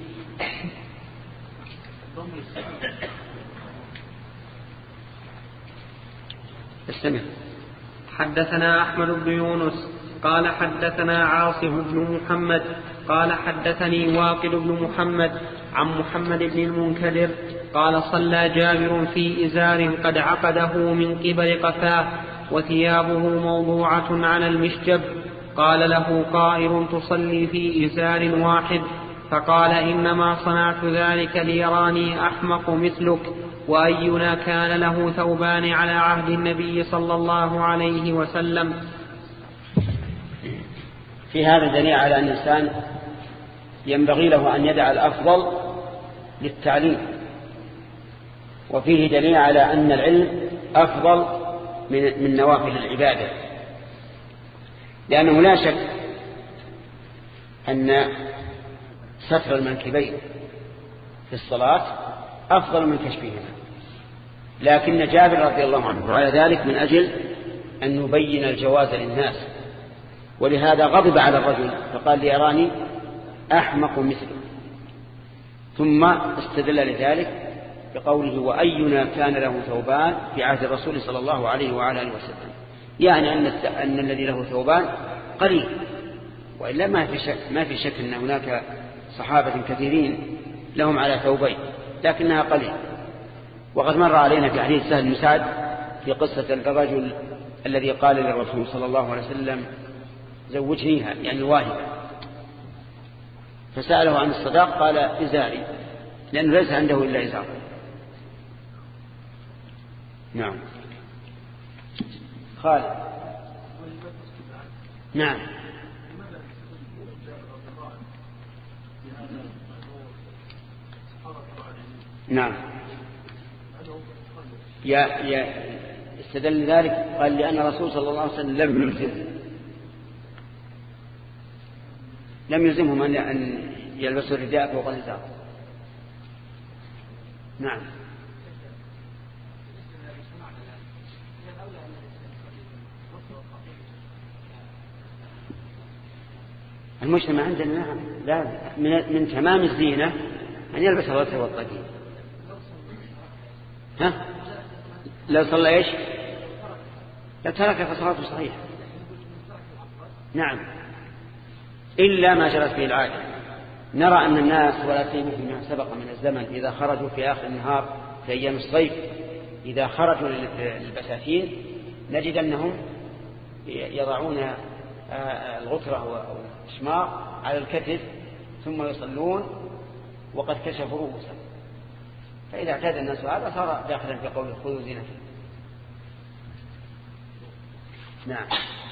استمع. حدثنا أحمد بن يونس قال حدثنا عاصم بن محمد قال حدثني واقد بن محمد عن محمد بن المنكدر قال صلى جابر في إزار قد عقده من قبل قفاه وثيابه موضوعة على المشجب. قال له قائل تصلي في إزار واحد؟ فقال إنما صنعت ذلك ليراني أحمق مثلك، وأينا كان له ثوبان على عهد النبي صلى الله عليه وسلم. في هذا دليل على أن الإنسان ينبغي له أن يدع الأفضل للتعليم، وفيه دليل على أن العلم أفضل من نوافل العبادة، لأنه لا شك أن ستر المنكبين في الصلاة أفضل من كشفهما، لكن جابر رضي الله عنه وعلى ذلك من أجل أن نبين الجواز للناس، ولهذا غضب على الرجل فقال ليراني أحمق مثله، ثم استدل لذلك بقوله وأينا كان له ثوبان في عهد الرسول صلى الله عليه وعلى آله وسلم، يعني أن, أن الذي له ثوبان قليل، وإلا ما في شك, ما في شك أن هناك صحابة كثيرين لهم على ثوبين لكنها قليل. وقد مر علينا في حديث سهل بن سعد في قصة الرجل الذي قال للرسول صلى الله عليه وسلم زوجنيها يعني واهبة، فسأله عن الصداق قال إزاري، لأنه ليس عنده إلا إزار. نعم. خالد. نعم. نعم. يا يا استدل ذلك قال لأن الرسول صلى الله عليه وسلم لم يلزمه لم يلزمهم أن يلبسوا الرداء فوق الإزار. نعم. المجتمع عندنا نعم لا من, من تمام الزينة أن يلبس الغتر والطقيم. ها لو صلى إيش لو ترك فصلاته صحيحة. نعم إلا ما جرت به العادة. نرى أن الناس ولا سيما فيما سبق من الزمن إذا خرجوا في آخر النهار في أيام الصيف إذا خرجوا للبساتين نجد أنهم يضعون الغترة والشماغ على الكتف ثم يصلون وقد كشفوا رؤوسهم، فإذا اعتاد الناس هذا صار داخلا في قول خذوا زينتكم. نعم.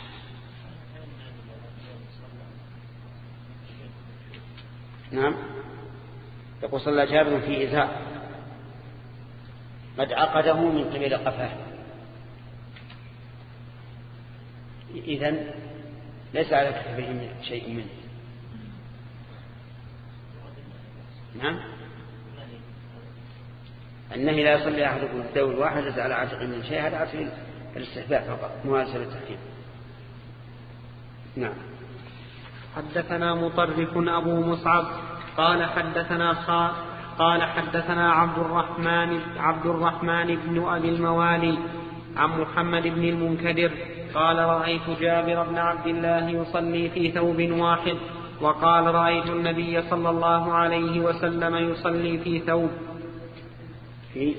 نعم. يقول صلى جابر في إزار قد عقده من قبل قفاه، إذن ليس على كتفه شيء منه. نعم. النهي لا يصلي أحدكم الثوب الواحد ليس على عاتق من شيء، هذا عاتق الاستحباب فقط مو على سبيل التحريم. نعم. حدثنا مطرف أبو مصعب قال حدثنا خا قال حدثنا عبد الرحمن عبد الرحمن بن أبي الموالي عن محمد بن المنكدر قال رأيت جابر بن عبد الله يصلي في ثوب واحد، وقال رأيت النبي صلى الله عليه وسلم يصلي في ثوب في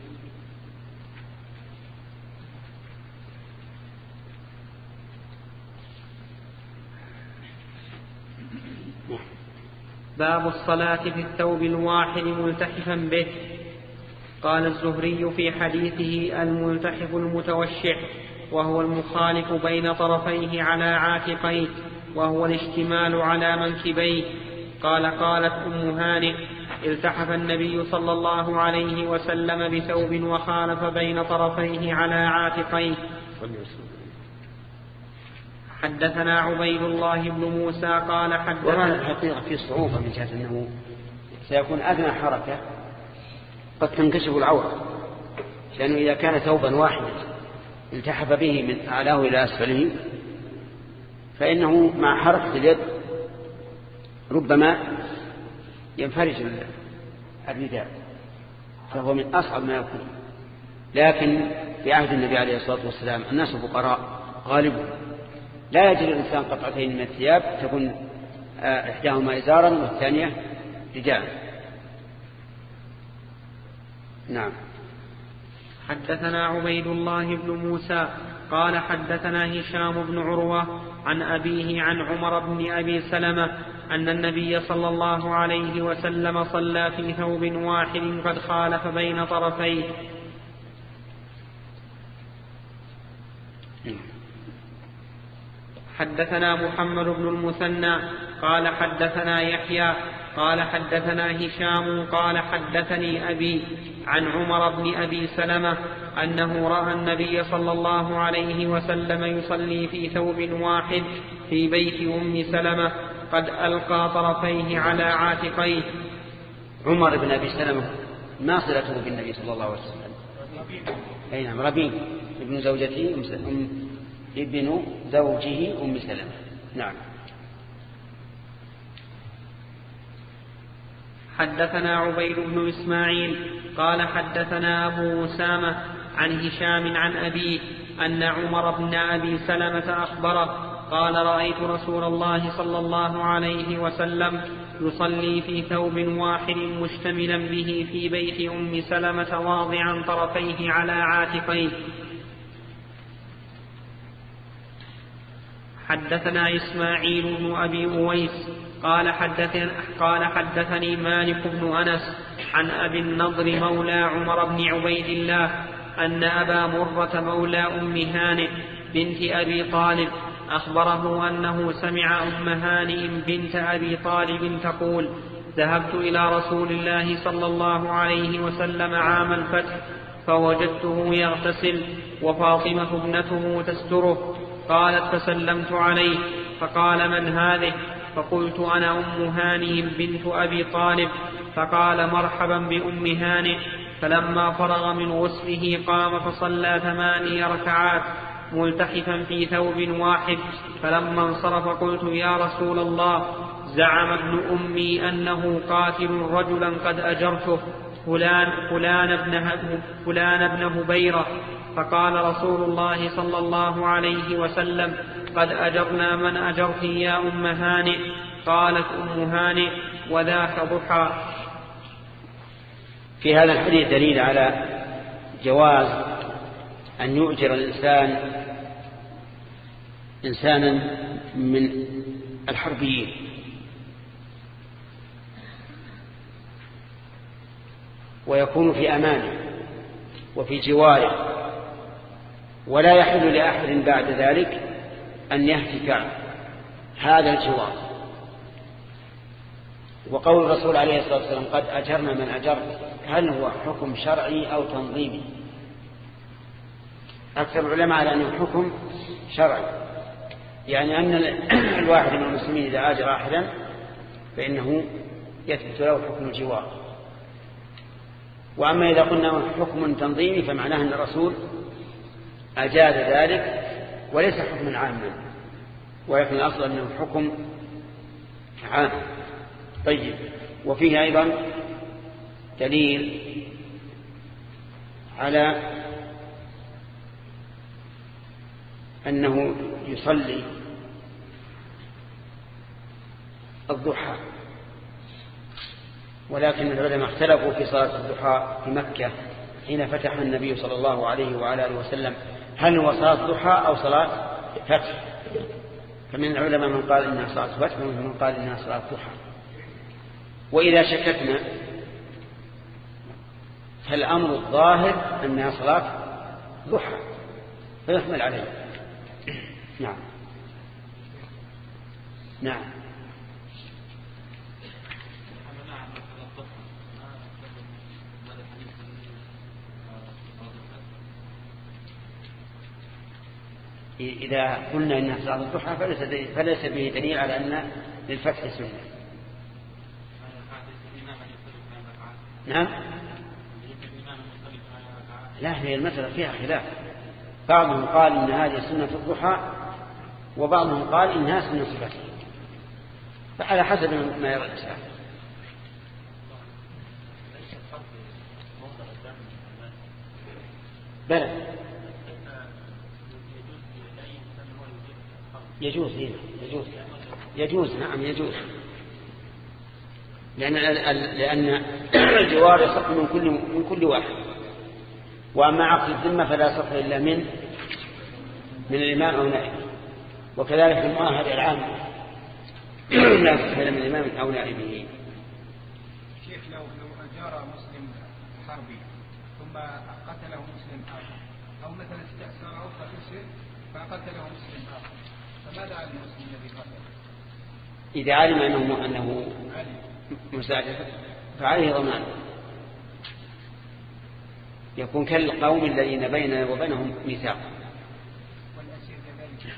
باب الصلاة في الثوب الواحد ملتحفا به. قال الزهري في حديثه الملتحف المتوشح، وهو المخالف بين طرفيه على عاتقيه، وهو الاشتمال على منكبيه. قال قالت أم هانئ التحف النبي صلى الله عليه وسلم بثوب وخالف بين طرفيه على عاتقيه. حدثنا عبيد الله بن موسى قال حدثنا وهذا الحقيقة في صعوبة من جهة أنه سيكون أدنى حركة قد تنكشف العورة، لأنه إذا كان ثوبا واحدا التحف به من أعلاه إلى أسفله فإنه مع حركة اليد ربما ينفرج الرداء، فهو من أصعب ما يكون. لكن في عهد النبي عليه الصلاة والسلام الناس فقراء غالبهم، لا يجد الإنسان قطعتين من الثياب تكون إحداهما إزارا والثانية رداء. نعم. حدثنا عبيد الله بن موسى قال حدثنا هشام بن عروة عن أبيه عن عمر بن أبي سلمة أن النبي صلى الله عليه وسلم صلى في ثوب واحد قد خالف بين طرفيه. حدثنا محمد بن المثنى قال حدثنا يحيى قال حدثنا هشام قال حدثني أبي عن عمر بن أبي سلمة أنه رأى النبي صلى الله عليه وسلم يصلي في ثوب واحد في بيت أم سلمة قد ألقى طرفيه على عاتقيه. عمر بن أبي سلمة ما صلته بالنبي صلى الله عليه وسلم؟ أي نعم، ربيع ابن زوجته أم ابن زوجه أم سلمة. نعم. حدثنا عبيد بن إسماعيل قال حدثنا أبو أسامة عن هشام عن أبيه أن عمر بن أبي سلمة أخبره قال رأيت رسول الله صلى الله عليه وسلم يصلي في ثوب واحد مشتملا به في بيت أم سلمة واضعا طرفيه على عاتقيه. حدثنا إسماعيل بن أبي أويس قال حدثني, قال حدثني مالك بن أنس عن أبي النضر مولى عمر بن عبيد الله أن أبا مرة مولى أم هانئ بنت أبي طالب أخبره أنه سمع أم هانئ بنت أبي طالب تقول ذهبت إلى رسول الله صلى الله عليه وسلم عام الفتح فوجدته يغتسل وفاطمة ابنته تستره. قالت فسلمت عليه فقال من هذه؟ فقلت أنا أم هانئ بنت أبي طالب. فقال مرحبا بأم هانئ. فلما فرغ من غسله قام فصلى ثماني ركعات ملتحفا في ثوب واحد. فلما انصرف قلت يا رسول الله زعم ابن أمي أنه قاتل رجلا قد أجرته فلان, فلان, ابن, فلان ابن هبيرة. فقال رسول الله صلى الله عليه وسلم قد أجرنا من أجرت يا أم هانئ. قالت أم هانئ وذاك ضحى. في هذا الحديث دليل على جواز أن يؤجر الإنسان إنسانا من الحربيين ويكون في أمانه وفي جواره، ولا يحل لأحد بعد ذلك أن يهتك هذا الجوار. وقول الرسول عليه الصلاة والسلام قد أجرنا من أجرت، هل هو حكم شرعي أو تنظيمي؟ أكثر العلماء على أنه حكم شرعي، يعني أن الواحد من المسلمين إذا آجر أحدا فإنه يثبت له حكم الجوار. وأما إذا قلنا حكم تنظيمي فمعناه أن الرسول أجاز ذلك وليس حكما عاما، ولكن الأصل أنه حكم عام. طيب، وفيه أيضا دليل على أنه يصلي الضحى، ولكن العلماء اختلفوا في صلاة الضحى في مكة حين فتح النبي صلى الله عليه وعلى آله وسلم، هل هو صلاة ضحى أو صلاة فتح؟ فمن العلماء من قال إنها صلاة فتح ومن من قال إنها صلاة ضحى. وإذا شككنا فالأمر الظاهر أنها صلاة ضحى فيحمل عليه. نعم نعم. إذا قلنا إنها صلاة الضحى فليس, فليس به دليل على أن للفتح سنة. نعم. لا، هي المسألة فيها خلاف. بعضهم قال إن هذه سنة الضحى وبعضهم قال إنها من صفته، فعلى حسب ما يرى الإنسان. بلى يجوز يجوز يجوز نعم يجوز، لأن لأن الجوار يصح من كل من كل واحد، وأما عقد الذمة فلا يصح إلا من من الإمام أو نائبه، وكذلك المعاهد العام لا يصح إلا من الإمام أو نائبه. شيخ لو لو أجار مسلم حربي ثم قتله مسلم آخر، أو مثلا استأثر أو قتل فقتله مسلم آخر، فماذا على المسلم الذي قتله؟ إذا علم أنه أنه مساعدة فعليه ضمان، يكون كالقوم الذين بيننا وبينهم ميثاق. والأسير كذلك؟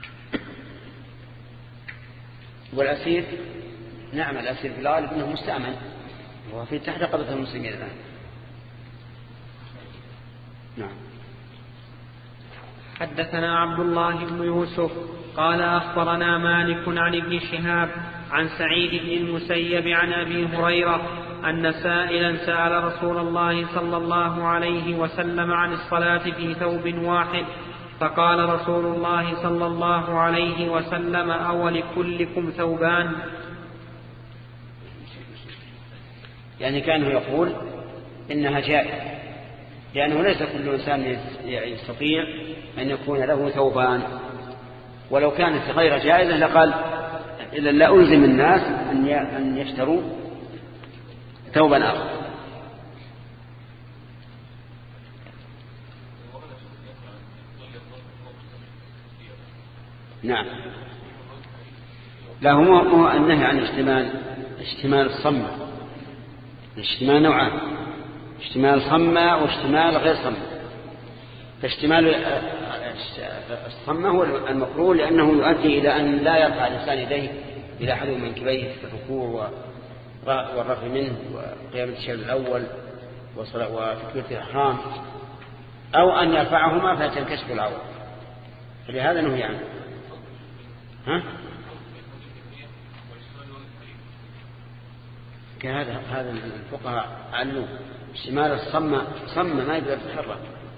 والأسير نعم، الأسير في الغالب أنه مستأمن وفي تحت قبضة المسلمين الآن. نعم. حدثنا عبد الله بن يوسف قال أخبرنا مالك عن ابن شهاب عن سعيد بن المسيب عن أبي هريرة أن سائلا سأل رسول الله صلى الله عليه وسلم عن الصلاة في ثوب واحد، فقال رسول الله صلى الله عليه وسلم: أول كلكم ثوبان؟ يعني كانه يقول إنها جائزة، لأنه ليس كل إنسان يستطيع أن يكون له ثوبان، ولو كانت غير جائزة لقال إذا لا ألزم الناس أن يشتروا ثوبا آخر. نعم، لا هو هو النهي عن اشتمال اشتمال الصمة. الاشتمال نوعان: اشتمال صمة واشتمال غير صمة. فاشتمال الصمة هو المكروه، لأنه يؤدي إلى أن لا يرفع الإنسان يديه إلى حذو منكبيه في الركوع والرفع منه وقيام التشهد الأول وتكبيرة الإحرام، أو أن يرفعهما فتنكشف العورة، فلهذا نهي عنه. ها؟ كهذا هذا الفقهاء علموا اشتمال الصمة صمة ما يقدر يتحرك.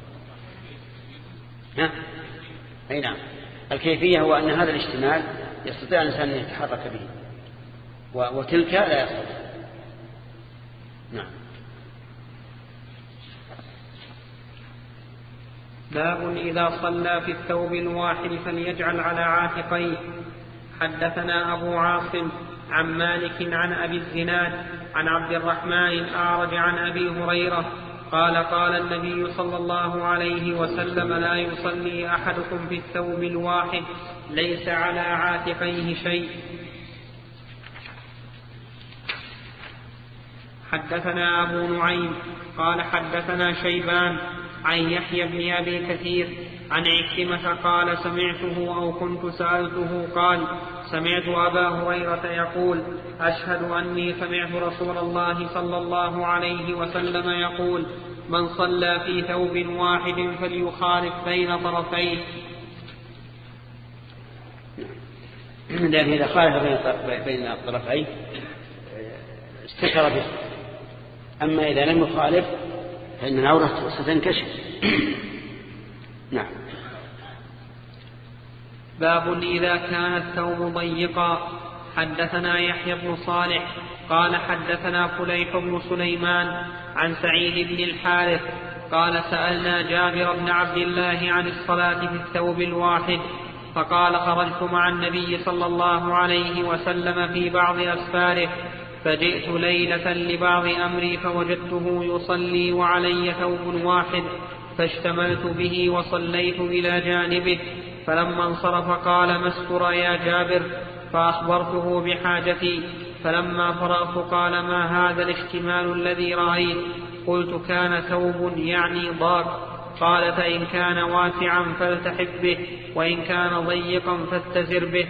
ها؟ أي نعم. الكيفية هو أن هذا الاشتمال يستطيع الإنسان أن يتحرك به، وتلك لا يستطيع. نعم. باب إذا صلى في الثوب الواحد فليجعل على عاتقيه. حدثنا أبو عاصم عن مالك عن أبي الزناد عن عبد الرحمن الأعرج عن أبي هريرة قال: قال النبي صلى الله عليه وسلم: لا يصلي أحدكم في الثوب الواحد ليس على عاتقيه شيء. حدثنا أبو نعيم قال حدثنا شيبان عن يحيى بن أبي كثير عن عكرمة قال: سمعته أو كنت سألته قال: سمعت أبا هريرة يقول: أشهد أني سمعت رسول الله صلى الله عليه وسلم يقول: من صلى في ثوب واحد فليخالف بين طرفيه. لأن إذا خالف بين الطرفين استشر به، أما إذا لم يخالف فإن العورة ستنكشف. نعم. باب إذا كان الثوب ضيقا. حدثنا يحيى بن صالح قال حدثنا فليح بن سليمان عن سعيد بن الحارث قال: سألنا جابر بن عبد الله عن الصلاة في الثوب الواحد، فقال: خرجت مع النبي صلى الله عليه وسلم في بعض أسفاره، فجئت ليلة لبعض أمري فوجدته يصلي وعلي ثوب واحد، فاشتملت به وصليت إلى جانبه، فلما انصرف قال: ما استر يا جابر؟ فأخبرته بحاجتي، فلما فرغت قال: ما هذا الاشتمال الذي رأيت؟ قلت: كان ثوب يعني ضاق. قال: فإن كان واسعا فالتحف به، وإن كان ضيقا فاتزر به.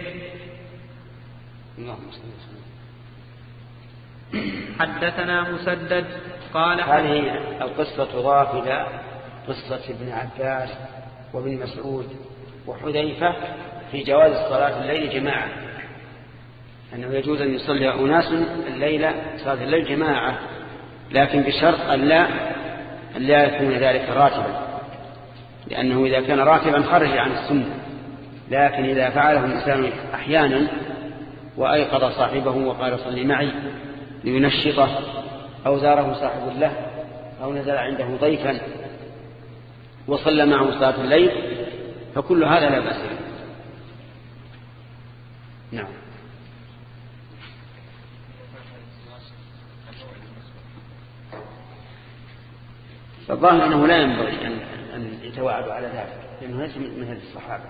حدثنا مسدد قال: هذه القصة تضاف إلى قصة ابن عباس وابن مسعود وحذيفة في جواز صلاة الليل جماعة، أنه يجوز أن يصلي أناس الليل صلاة الليل جماعة، لكن بشرط أن لا أن لا يكون ذلك راتبا، لأنه إذا كان راتبا خرج عن السنة. لكن إذا فعله الإنسان أحيانا وأيقظ صاحبه وقال صلي معي لينشطه، أو زاره صاحب له، أو نزل عنده ضيفا وصلى معه صلاة الليل، فكل هذا لا بأس به. نعم. فالظاهر أنه لا ينبغي أن, أن يتواعدوا على ذلك، لأنه ليس مثل الصحابة.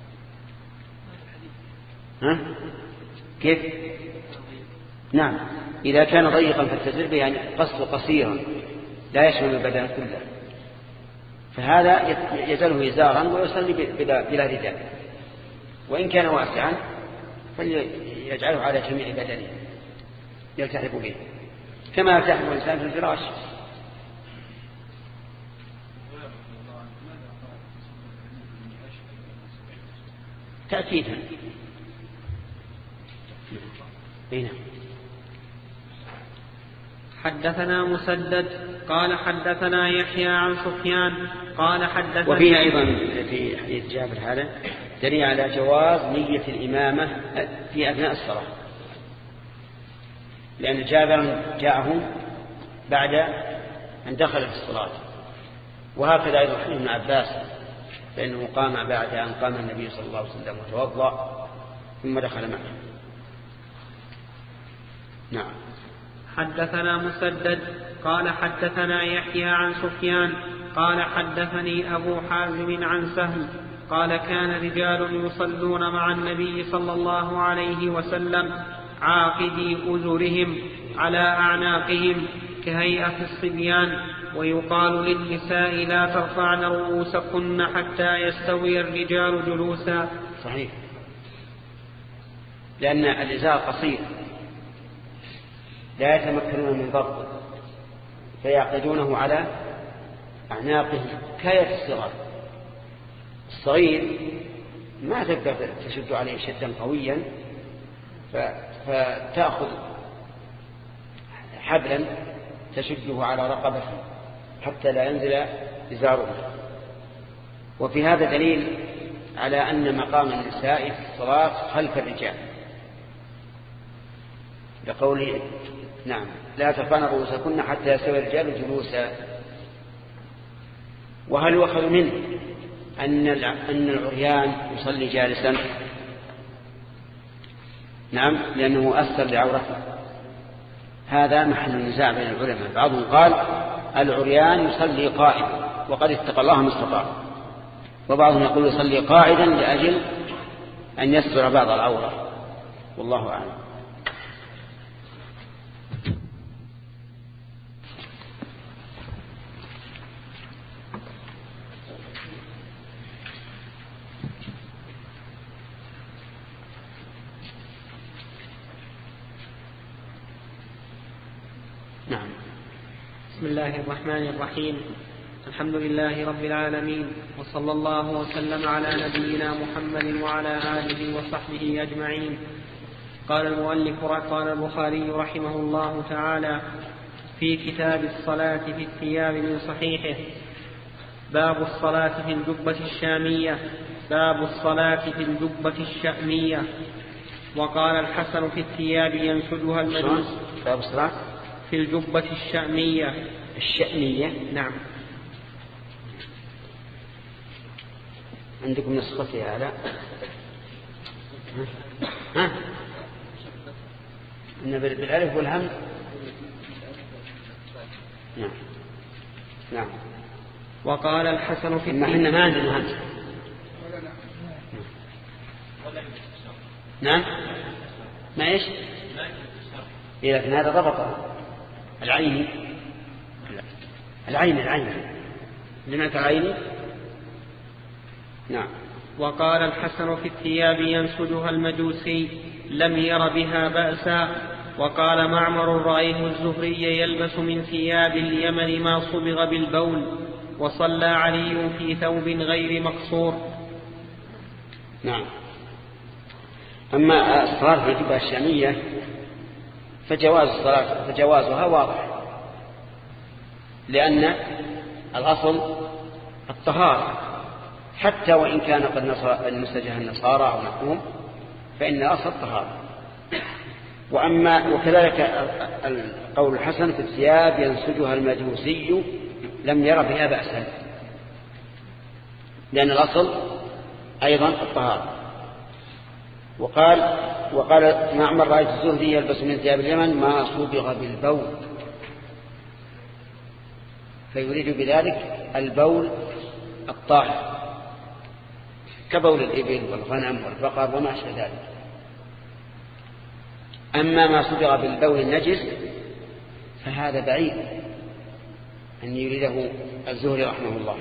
ها؟ كيف؟ نعم، إذا كان ضيقا فالتزر يعني قصد قصيرا لا يشمل البدن كله، فهذا يجعله إزارا ويصلي بلا, بلا رداء. وإن كان واسعا فليجعله على جميع بدنه يلتحق به كما يلتحق الإنسان في الفراش. تأكيدا. هنا حدثنا مسدد قال حدثنا يحيى عن سفيان قال حدثنا. وفيه أيضا في حديث جابر هذا دليل على جواز نية الإمامة في أثناء الصلاة، لأن جابر جاءهم بعد أن دخل في الصلاة، وهكذا أيضا حديث ابن عباس فإنه قام بعد أن قام النبي صلى الله عليه وسلم وتوضأ ثم دخل معه. نعم. حدثنا مسدد قال حدثنا يحيى عن سفيان قال حدثني أبو حازم عن سهل قال كان رجال يصلون مع النبي صلى الله عليه وسلم عاقدي أزرهم على أعناقهم كهيئة الصبيان، ويقال للنساء لا ترفعن رؤوسكن حتى يستوي الرجال جلوسا. صحيح، لأن الإزار قصير لا يتمكنون من ضبطه فيعقدونه على أعناقهم كهيئة الصغار. الصغير ما تقدر تشد عليه شدا قويا فتأخذ حبلا تشده على رقبته حتى لا ينزل إزاره. وفي هذا دليل على أن مقام النساء في الصلاة خلف الرجال، لقوله نعم لا ترفعن رؤوسكن حتى يستوي الرجال جلوسا. وهل يؤخذ منه أن أن العريان يصلي جالسا؟ نعم، لأنه أثر لعورته. هذا محل النزاع بين العلماء، بعضهم قال العريان يصلي قائدا وقد اتقى الله ما استطاع، وبعضهم يقول يصلي قاعدا لأجل أن يستر بعض العورة، والله أعلم. نعم. بسم الله الرحمن الرحيم. الحمد لله رب العالمين، وصلى الله وسلم على نبينا محمد وعلى آله وصحبه أجمعين. قال المؤلف قال البخاري رحمه الله تعالى في كتاب الصلاة في الثياب من صحيحه: باب الصلاة في الجبة الشامية. باب الصلاة في الجبة الشأمية. وقال الحسن في الثياب ينسجها المجوس. باب الصلاة في الجبة الشأمية. الشأمية. نعم. عندكم نسختها لا؟ ها؟ إن بالألف والهمز. نعم. نعم. وقال الحسن في ما إحنا ما عندنا همز. نعم. ما إيش؟ إيه لكن هذا ضبطه. العين العين العين جمعت العين. نعم. وقال الحسن في الثياب ينسجها المجوسي لم ير بها بأسا. وقال معمر رأيه الزهري يلبس من ثياب اليمن ما صبغ بالبول، وصلى علي في ثوب غير مقصور. نعم. أما الصلاة في الجبهة الشامية فجواز الصلاة فجوازها واضح، لأن الأصل الطهارة، حتى وإن كان قد نسجها النصارى أو نحوهم فإن الأصل الطهارة. وأما وكذلك القول الحسن في الثياب ينسجها المجوسي لم ير بها بأسا، لأن الأصل أيضا الطهارة. وقال وقال معمر: رأيت الزهري يلبس من ثياب اليمن ما صبغ بالبول، فيريد بذلك البول الطاهر كبول الإبل والغنم والبقر وما أشبه ذلك. أما ما صبغ بالبول النجس فهذا بعيد أن يريده الزهري رحمه الله.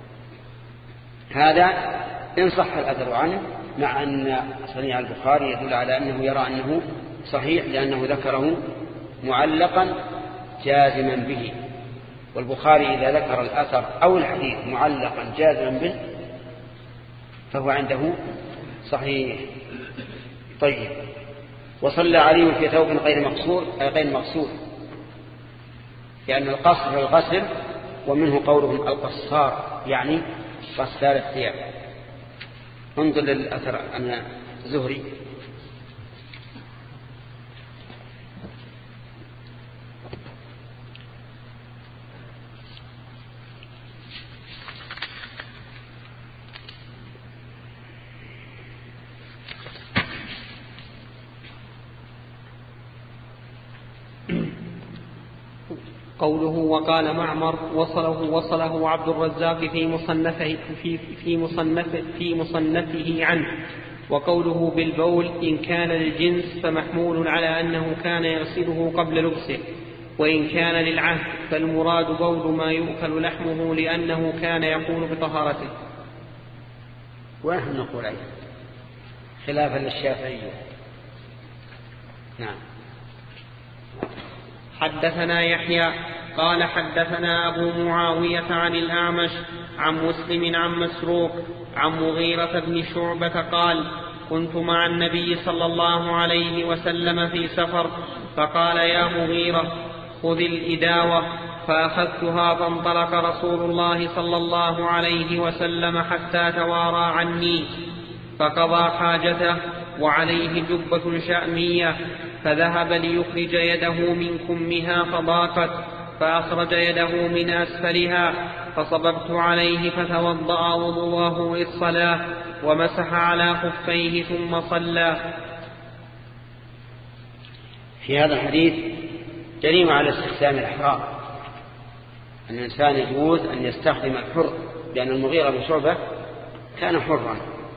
هذا إن صح الأثر عنه، مع أن صنيع البخاري يدل على أنه يرى أنه صحيح، لأنه ذكره معلقا جازما به، والبخاري إذا ذكر الأثر أو الحديث معلقا جازما به فهو عنده صحيح. طيب. وصلى عليه في ثوب غير مقصور أي غير مقصور، لأن القصر الغسل، ومنه قولهم القصار يعني غسال الثياب. انظر للأثر عن زهري: قوله وقال معمر وصله وصله عبد الرزاق في مصنفه في في مصنفه في مصنفه عنه. وقوله بالبول إن كان للجنس فمحمول على أنه كان يغسله قبل لبسه، وإن كان للعهد فالمراد بول ما يؤكل لحمه لأنه كان يقول بطهارته. ونحن نقول أيضا خلافا للشافعية. نعم. حدثنا يحيى قال حدثنا أبو معاوية عن الأعمش عن مسلم عن مسروق عن مغيرة بن شعبة قال: كنت مع النبي صلى الله عليه وسلم في سفر، فقال: يا مغيرة خذ الإداوة، فأخذتها، فانطلق رسول الله صلى الله عليه وسلم حتى توارى عني، فقضى حاجته وعليه جبة شأمية، فذهب ليخرج يده من كمها فضاقت، فأخرج يده من أسفلها، فصببت عليه فتوضأ وضوءه للصلاة ومسح على خفيه ثم صلى. في هذا الحديث دليل على استخدام الإحرام، أن الإنسان يجوز أن يستخدم الحر، لأن المغيرة بن شعبة كان حرا.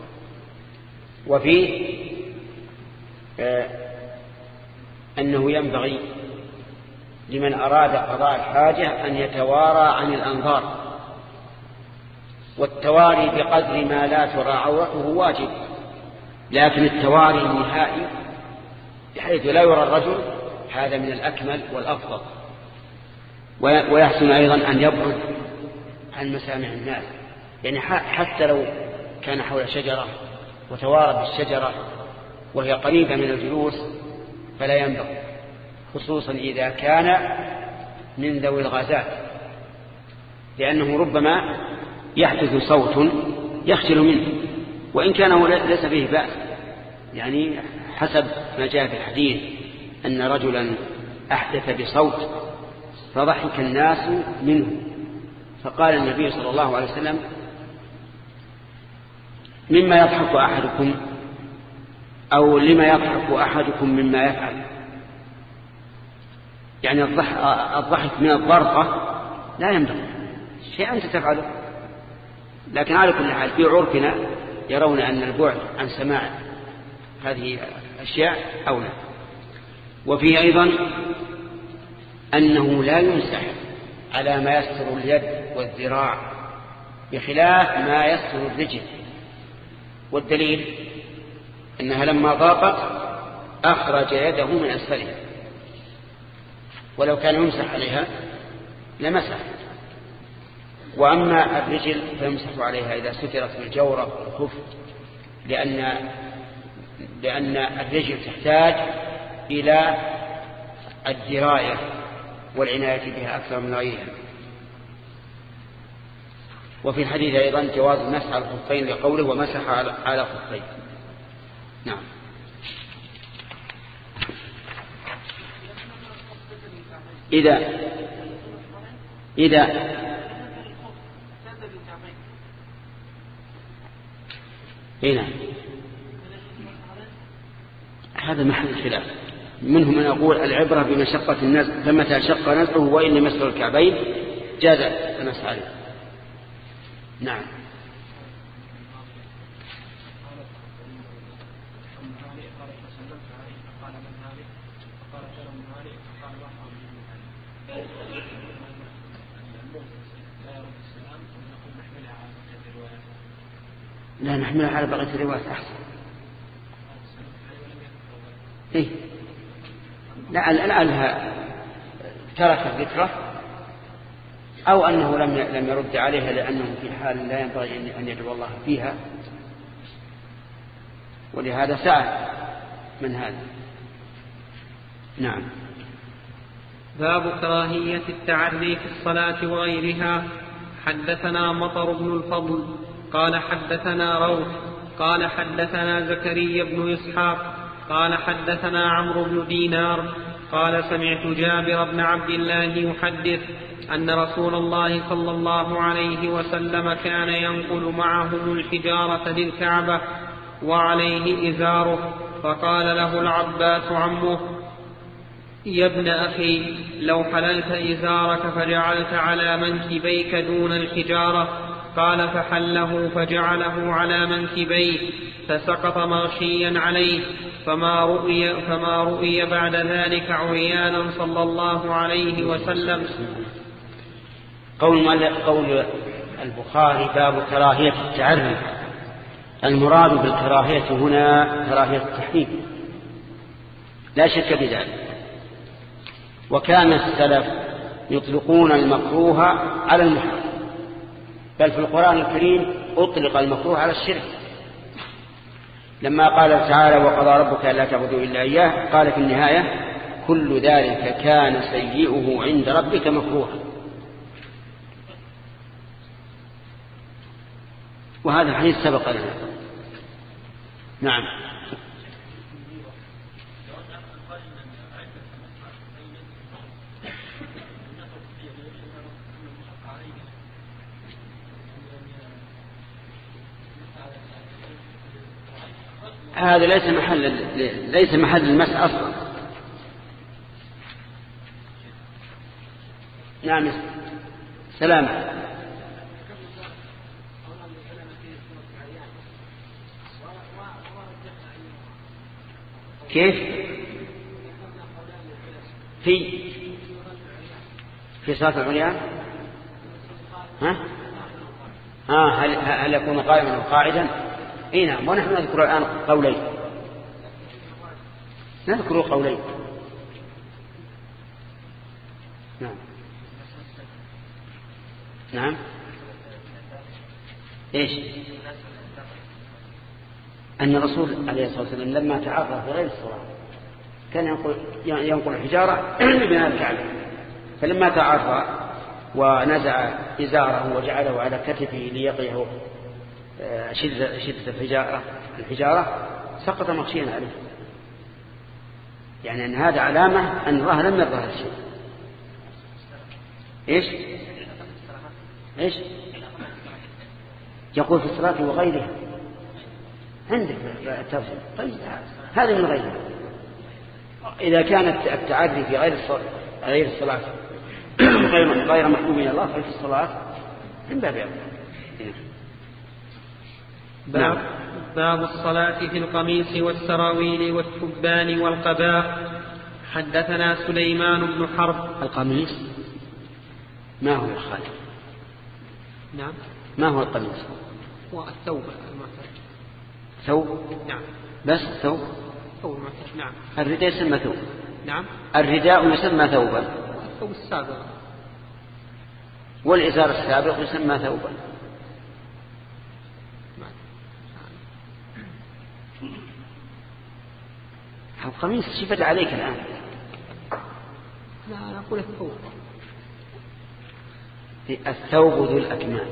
وفيه آه أنه ينبغي لمن أراد قضاء الحاجة أن يتوارى عن الأنظار، والتواري بقدر ما لا ترى عورته واجب، لكن التواري النهائي بحيث لا يرى الرجل هذا من الأكمل والأفضل. ويحسن أيضا أن يبعد عن مسامع الناس، يعني حتى لو كان حول شجرة وتوارى بالشجرة وهي قريبة من الجلوس فلا ينبغي، خصوصا إذا كان من ذوي الغازات، لأنه ربما يحدث صوت يخجل منه، وإن كان ليس فيه بأس. يعني حسب ما جاء في الحديث أن رجلا أحدث بصوت فضحك الناس منه، فقال النبي صلى الله عليه وسلم: مما يضحك أحدكم، أو لما يضحك أحدكم مما يفعل، يعني الضحك من الضرقة لا ينبغي، شيء أنت تفعله. لكن على كل حال في عرفنا يرون أن البعد عن سماع هذه الأشياء أولى. وفيه أيضا أنه لا يمسح على ما يستر اليد والذراع بخلاف ما يستر الرجل، والدليل أنها لما ضاقت أخرج يده من أسفلها، ولو كان يمسح عليها لمسح. وأما الرجل فيمسح عليها إذا سترت بالجورة والخف، لأن لأن الرجل تحتاج إلى الدراية والعناية بها أكثر من غيرها. وفي الحديث أيضا جواز المسح على الخفين لقوله ومسح على الخفين. نعم. إذا إذا هنا هذا محل الخلاف، منهم من يقول العبرة بمشقة النزع، فمتى شق نزعه وإن مسح الكعبين جاز المسح عليه. نعم. لا نحملها على بقية الروايات أحسن. إيه؟ لعلها ترك الذكرى أو أنه لم لم يرد عليها لأنه في حال لا ينبغي أن يدعو الله فيها، ولهذا سأل من هذا. نعم. باب كراهية التعري في الصلاة وغيرها. حدثنا مطر بن الفضل قال حدثنا روح قال حدثنا زكريا بن إسحاق قال حدثنا عمرو بن دينار قال سمعت جابر بن عبد الله يحدث أن رسول الله صلى الله عليه وسلم كان ينقل معهم الحجارة للكعبة وعليه إزاره، فقال له العباس عمه: يا ابن أخي، لو حللت إزارك فجعلت على منكبيك دون الحجارة. قال فحله فجعله على منكبيه فسقط مغشيا عليه، فما رؤي, فما رؤي بعد ذلك عريانا صلى الله عليه وسلم. قول, قول البخاري باب كراهية التعري، المراد بالكراهية هنا كراهية التحريم لا شك بذلك. وكان السلف يطلقون المكروه على المحرم، بل في القرآن الكريم أطلق المكروه على الشرك، لما قال تعالى وقضى ربك ألا تعبدوا إلا إياه، قال في النهاية كل ذلك كان سيئه عند ربك مكروها. وهذا الحديث سبق لنا. نعم. هذا ليس محل ليس محل المسح أصلا. نعم. سلام. كيف في في صلاة العليا؟ ها آه هل هل يكون قائما أو قاعدا؟ اي نعم. ونحن نذكر الآن قولين، نذكر قولين. نعم. نعم. ايش؟ أن الرسول عليه الصلاة والسلام لما تعرض في غير الصلاة كان ينقل ينقل الحجارة بناء الكعبة، فلما تعرض ونزع إزاره وجعله على كتفه ليقيه شدة شدة الحجارة الحجارة سقط مغشيا عليه، يعني أن هذا علامة أن الله لم يرضى هذا الشيء. إيش إيش يقول في الصلاة وغيرها عندك الترجمة. طيب هذا من غيرها. إذا كانت التعدي في غير الصلاة غير الصلاة غير غير محبوب إلى الله ففي الصلاة من باب أولى. باب, باب الصلاة في القميص والسراويل والثبان والقباء. حدثنا سليمان بن حرب. القميص ما هو يا خالد؟ نعم. ما هو القميص؟ هو الثوب المعتاد. ثوب؟ نعم. بس ثوب؟ ثوب المعتاد. نعم. الرداء يسمى ثوب. نعم. الرداء يسمى ثوبا. الثوب السابق. والإزار السابق يسمى ثوبا. القميص شفت عليك الآن. لا أنا أقول الثوب. الثوب ذو الأكمام.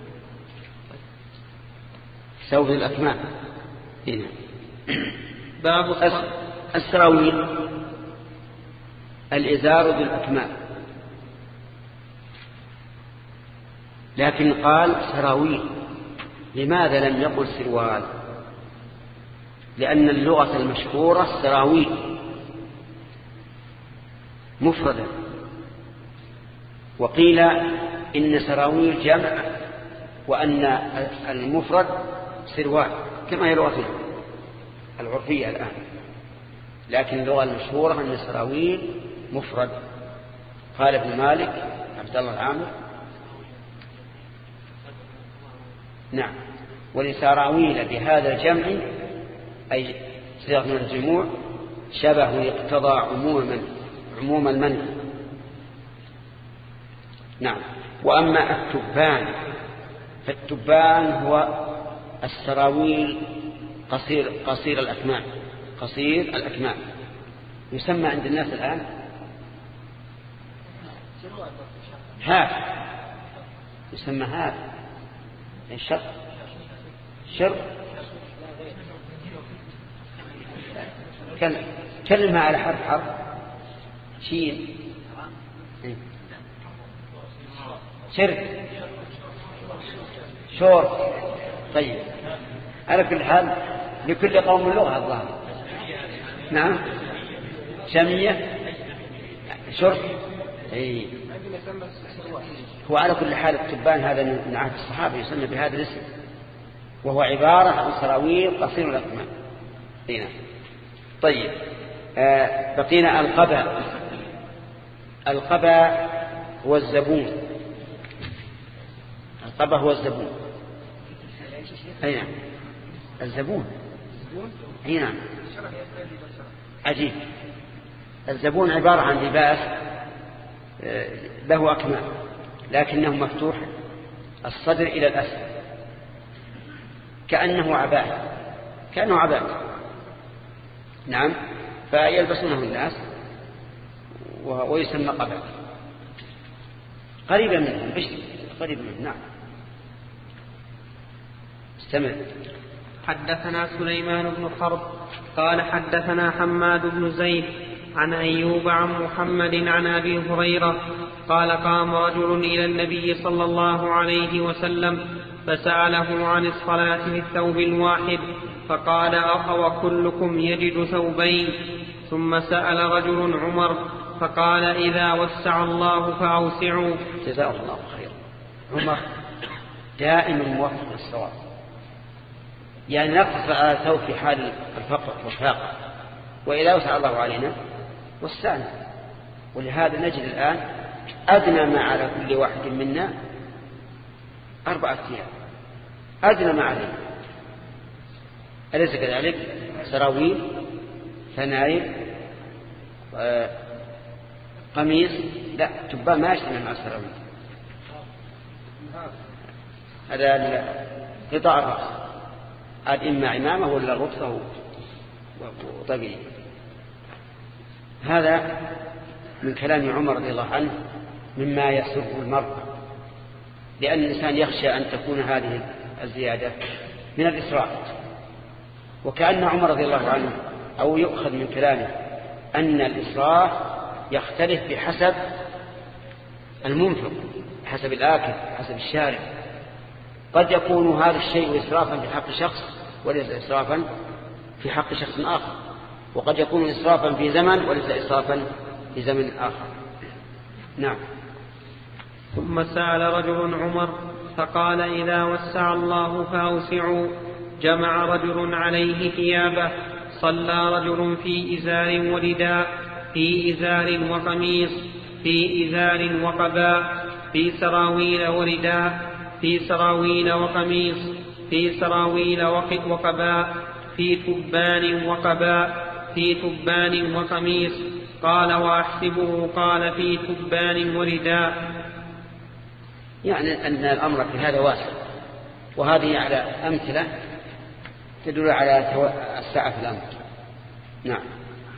الثوب ذو الأكمام. هنا. باب السراويل الإزار ذو الأكمام، لكن قال سراويل. لماذا لم يقل سروال؟ لأن اللغة المشهورة السراويل مفردة، وقيل إن سراويل جمع وأن المفرد سروال كما هي لغة العرفية الآن، لكن اللغة المشهورة أن سراويل مفرد. قال ابن مالك عبد الله العامر نعم، ولسراويل بهذا الجمع أي صيغة من الجموع شبه يقتضى عموما عموم المنع. نعم. وأما التبان فالتبان هو السراويل قصير قصير الأكمام قصير الأكمام يسمى عند الناس الآن هاف، يسمى هاف الشر شر. كلمها على حرف حرف. شين شرك شور. طيب على كل حال لكل قوم لغة الظاهر. نعم شامية شرك. اي هو على كل حال التبان هذا من عهد الصحابة يسمى بهذا الاسم، وهو عبارة عن سراويل قصير الأكمام. هنا. طيب آه بقينا القبا. القبا هو الزبون. القبا هو الزبون. أي نعم الزبون. أي نعم عجيب. الزبون عبارة عن لباس له أكمام لكنه مفتوح الصدر إلى الأسفل كأنه عباءة كأنه عباءة. نعم فيلبسونه الناس ويسمى قبا. قريبا منهم بشر قريبا منهم. نعم استمع. حدثنا سليمان بن حرب قال حدثنا حماد بن زيد عن أيوب عن محمد عن أبي هريرة قال قام رجل إلى النبي صلى الله عليه وسلم فسأله عن الصلاة في الثوب الواحد فقال أخو كلكم يجد ثوبين. ثم سأل رجل عمر فقال إذا وسع الله فأوسعوا. جزاه الله خيرا. عمر دائما موفق للصواب، يعني نقص على ثوب في حال الفقر والفاقة، وإذا وسع الله علينا وسعنا. ولهذا نجد الآن أدنى ما على كل واحد منا أربعة ثياب أدنى ما علينا، أليس كذلك؟ سراويل ثنايل قميص. لا تبان ما يشتمل مع السراويل. هذا قطاع الرأس هذا إما عمامه ولا غطفه وطبيعي. هذا من كلام عمر رضي الله عنه مما يسر المرء، لأن الإنسان يخشى أن تكون هذه الزيادة من الإسراف. وكأن عمر رضي الله عنه أو يؤخذ من كلامه أن الإسراف يختلف بحسب المنفق، حسب الآكل، حسب الشارب. قد يكون هذا الشيء إسرافا في حق شخص وليس إسرافا في حق شخص آخر، وقد يكون إسرافا في زمن وليس إسرافا في زمن آخر. نعم. ثم سأل رجل عمر فقال إذا وسع الله فأوسعوا. جمع رجل عليه ثيابه. صلى رجل في إزار ورداء، في إزار وقميص، في إزار وقباء، في سراويل ورداء، في سراويل وقميص، في سراويل وقباء، في تبان وقباء، في تبان وقميص. قال وأحسبه قال في تبان ورداء. يعني أن الأمر في هذا واسع، وهذه على أمثلة تدل على السعة في الأمر. نعم.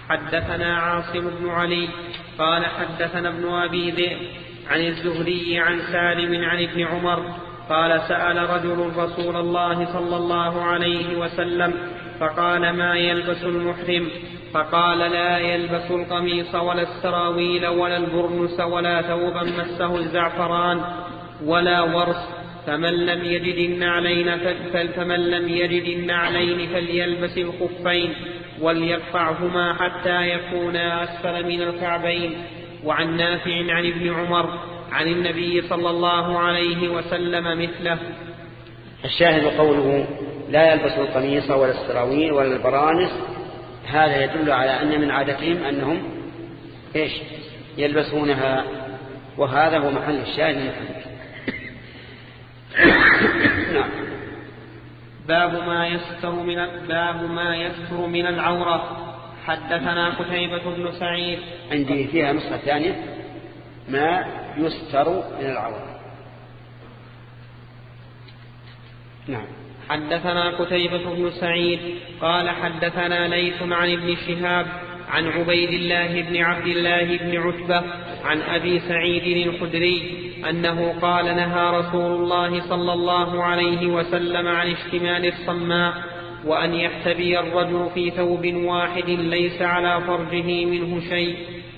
حدثنا عاصم بن علي قال حدثنا ابن أبي ذئب عن الزهري عن سالم عن ابن عمر قال سأل رجل رسول الله صلى الله عليه وسلم فقال ما يلبس المحرم؟ فقال لا يلبس القميص ولا السراويل ولا البرنس ولا ثوبا مسه الزعفران ولا ورس، فمن لم يجد النعلين فمن لم يجد النعلين فليلبس الخفين وليرفعهما حتى يكونا أسفل من الكعبين. وعن نافع عن ابن عمر عن النبي صلى الله عليه وسلم مثله. الشاهد قوله لا يلبس القميص ولا السراويل ولا البرانس، هذا يدل على أن من عادتهم أنهم إيش يلبسونها، وهذا هو محل الشاهد من الحديث. نعم. باب ما يستر من باب ما يستر من العورة. حدثنا قتيبة بن سعيد. عندي فيها نسخة ثانية ما يستر من العورة. نعم. حدثنا قتيبة بن سعيد قال حدثنا ليث عن ابن شهاب عن عبيد الله بن عبد الله بن عتبة عن أبي سعيد الخدري أنه قال نهى رسول الله صلى الله عليه وسلم عن اشتمال الصماء وأن يحتبي الرجل في ثوب واحد ليس على فرجه منه شيء.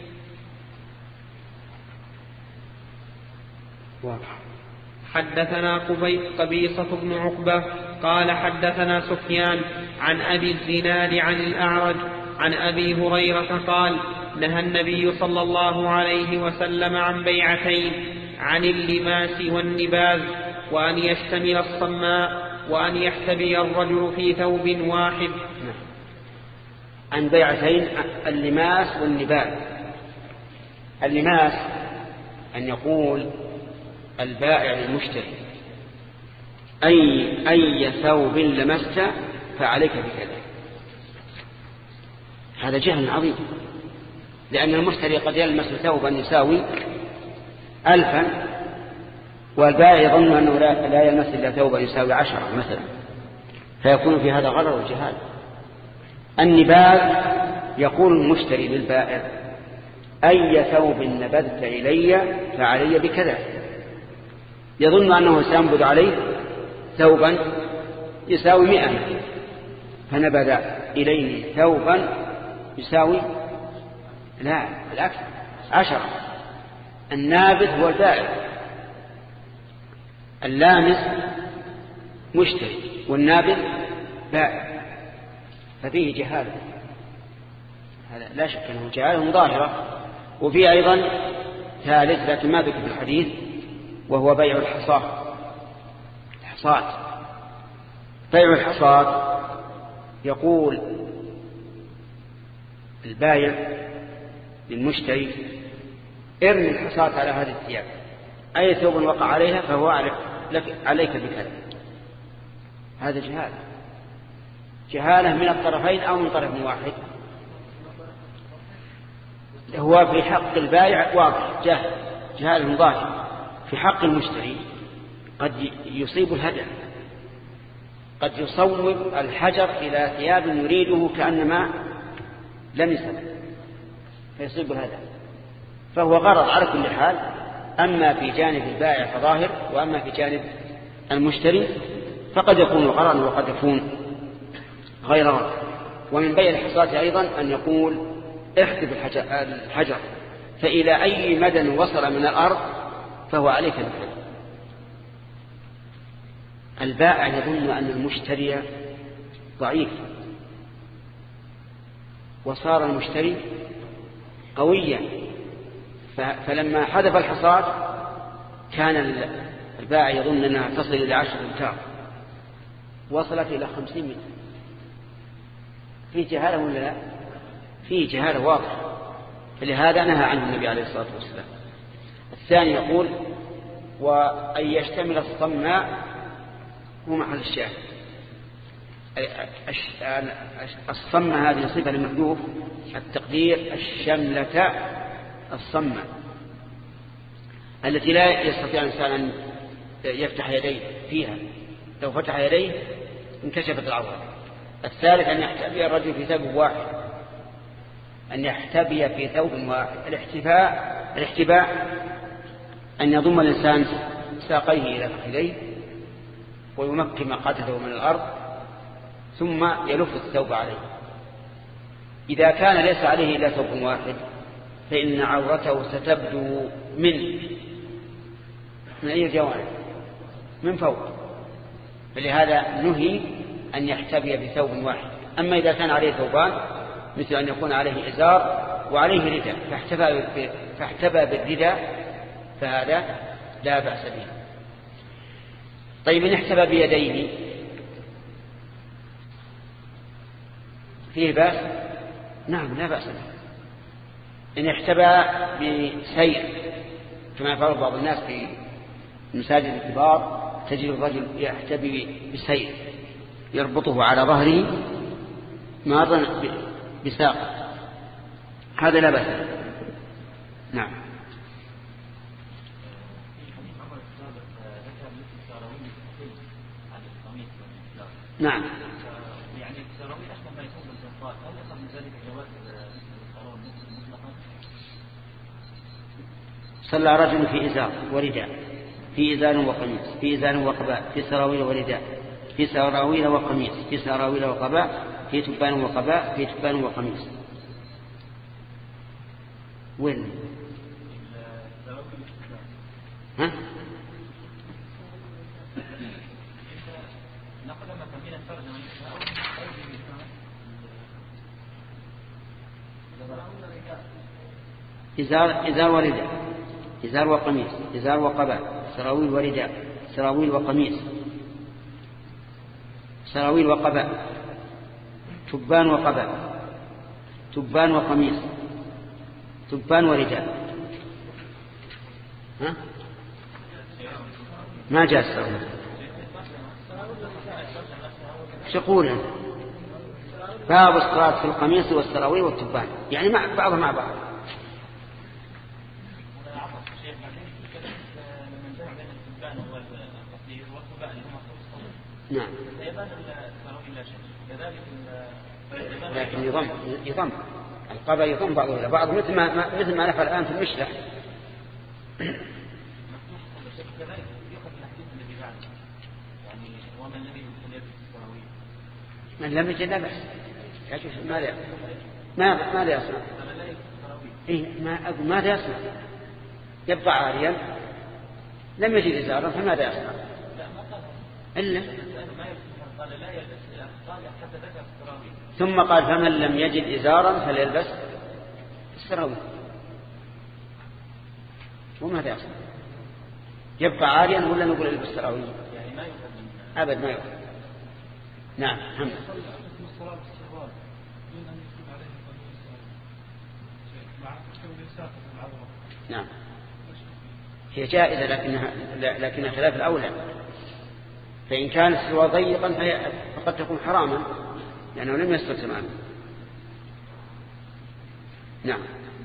حدثنا قبيصة بن عقبة قال حدثنا سفيان عن أبي الزناد عن الأعرج عن أبي هريرة قال نهى النبي صلى الله عليه وسلم عن بيعتين، عن اللماس والنباذ، وأن يشتمل الصماء، وأن يحتبي الرجل في ثوب واحد. عن بيعتين، اللماس والنباذ. اللماس أن يقول البائع للمشتري أي, أي ثوب لمست فعليك بكذا. هذا جهل عظيم، لأن المشتري قد يلمس ثوبا يساوي ألفا والبائع يظن أنه لا يلمس إلا ثوبا يساوي عشرة مثلا، فيكون في هذا غرر وجهال. النباذ يقول المشتري للبائع أي ثوب نبذت إلي فعلي بكذا، يظن أنه سينبذ عليه ثوبا يساوي مئة فنبذ إليه ثوبا يساوي لا بالعكس عشرة. النابذ هو البائع، اللامس مشتري والنابذ بائع، ففيه جهالة. هذا لا شك أنه جهالة ظاهرة. وفيه أيضا ثالث لكن ما ذكر في الحديث، وهو بيع الحصاة. الحصاة بيع الحصاة يقول البائع للمشتري ارمي الحصاة على هذه الثياب، أي ثوب وقع عليها فهو عليك بكذا. هذا جهالة، جهالة من الطرفين أو من طرف واحد. هو في حق البائع واضح جهل جهالة ظاهر. في حق المشتري قد يصيب الهدف، قد يصوب الحجر إلى ثياب يريده كأنما لمسه فيصيب الهدف، فهو غرض على كل حال. أما في جانب البائع فظاهر، وأما في جانب المشتري فقد يكون غرضا وقد يكون غير غرض. ومن بيع الحصاة أيضا أن يقول احتب الحجر فإلى أي مدى وصل من الأرض فهو عليك بالحجر. البائع يظن أن المشتري ضعيف، وصار المشتري قويا، فلما حذف الحصاد كان البائع يظن أنها تصل إلى عشرة أمتار، وصلت إلى خمسين متر. في جهالة ولا لا؟ في جهالة واضحة، فلهذا نهى عنه النبي عليه الصلاة والسلام. الثاني يقول وأن يشتمل الصماء هو محل الشاهد. الصمة هذه صفة للمحذوف، التقدير الشملة الصمة التي لا يستطيع الإنسان أن يفتح يديه فيها، لو فتح يديه انكشفت العورة. الثالث أن يحتبي الرجل في ثوب واحد أن يحتبي في ثوب واحد. الاحتفاء الاحتباء أن يضم الإنسان ساقيه إلى فخذيه ويمكن مقاتله من الأرض ثم يلف الثوب عليه. إذا كان ليس عليه إلا ثوب واحد فإن عورته ستبدو من من أي جوانب؟ من فوق. فلهذا نهي أن يحتبي بثوب واحد. أما إذا كان عليه ثوبان مثل أن يكون عليه إزار وعليه رداء فاحتبى فاحتبى بالرداء فهذا لا بأس به. طيب إن احتبى بيديه فيه بأس؟ نعم لا بأس به. إن احتبى بسير كما يفعل بعض الناس في المساجد الكبار تجد الرجل يحتبي بسير يربطه على ظهره مارا بساق، هذا لا بأس. نعم. نعم. يعني السراويل أحسن ما يكون بالزنطات، هل يصح من ذلك جواز السراويل مطلقا؟ صلى رجل في إزار ورداء، في إزار وقميص، في إزار وقباء، في سراويل ورداء، في سراويل وقميص، في سراويل وقباء، في تبان وقباء، في تبان وقميص. وين؟ ها؟ إزار إزار ورداء، إزار وقميص، إزار وقباء، سراويل ورداء، سراويل وقميص، سراويل وقباء، تبان وقباء، تبان وقميص، تبان ورداء. ها؟ ما جاء السراويل. شقولا باب الصلاة في القميص والسراويل والتبان، يعني مع بعضهم مع بعض. نعم. لكن يضم يضم القبا يضم بعضه إلى بعض مثل ما مثل ما نفعل الآن في المشلح. من لم يجد لا بأس. ماذا ما ماذا يصنع؟ إيه ما أقول ماذا يصنع؟ يبقى عاريا لم يجد إزارا فماذا يصنع؟ إلا ثم قال فمن لم يجد إزارا فليلبس السراويل. وماذا يصنع؟ يبقى عاريا ولا نقول البس السراويل؟ أبد ما يقول. نعم حمد. نعم هي جائزة لكنها لكنها خلاف الأولى. فإن كان السروال ضيقا فقد تكون حراما لأنه لم يستر تماما. نعم.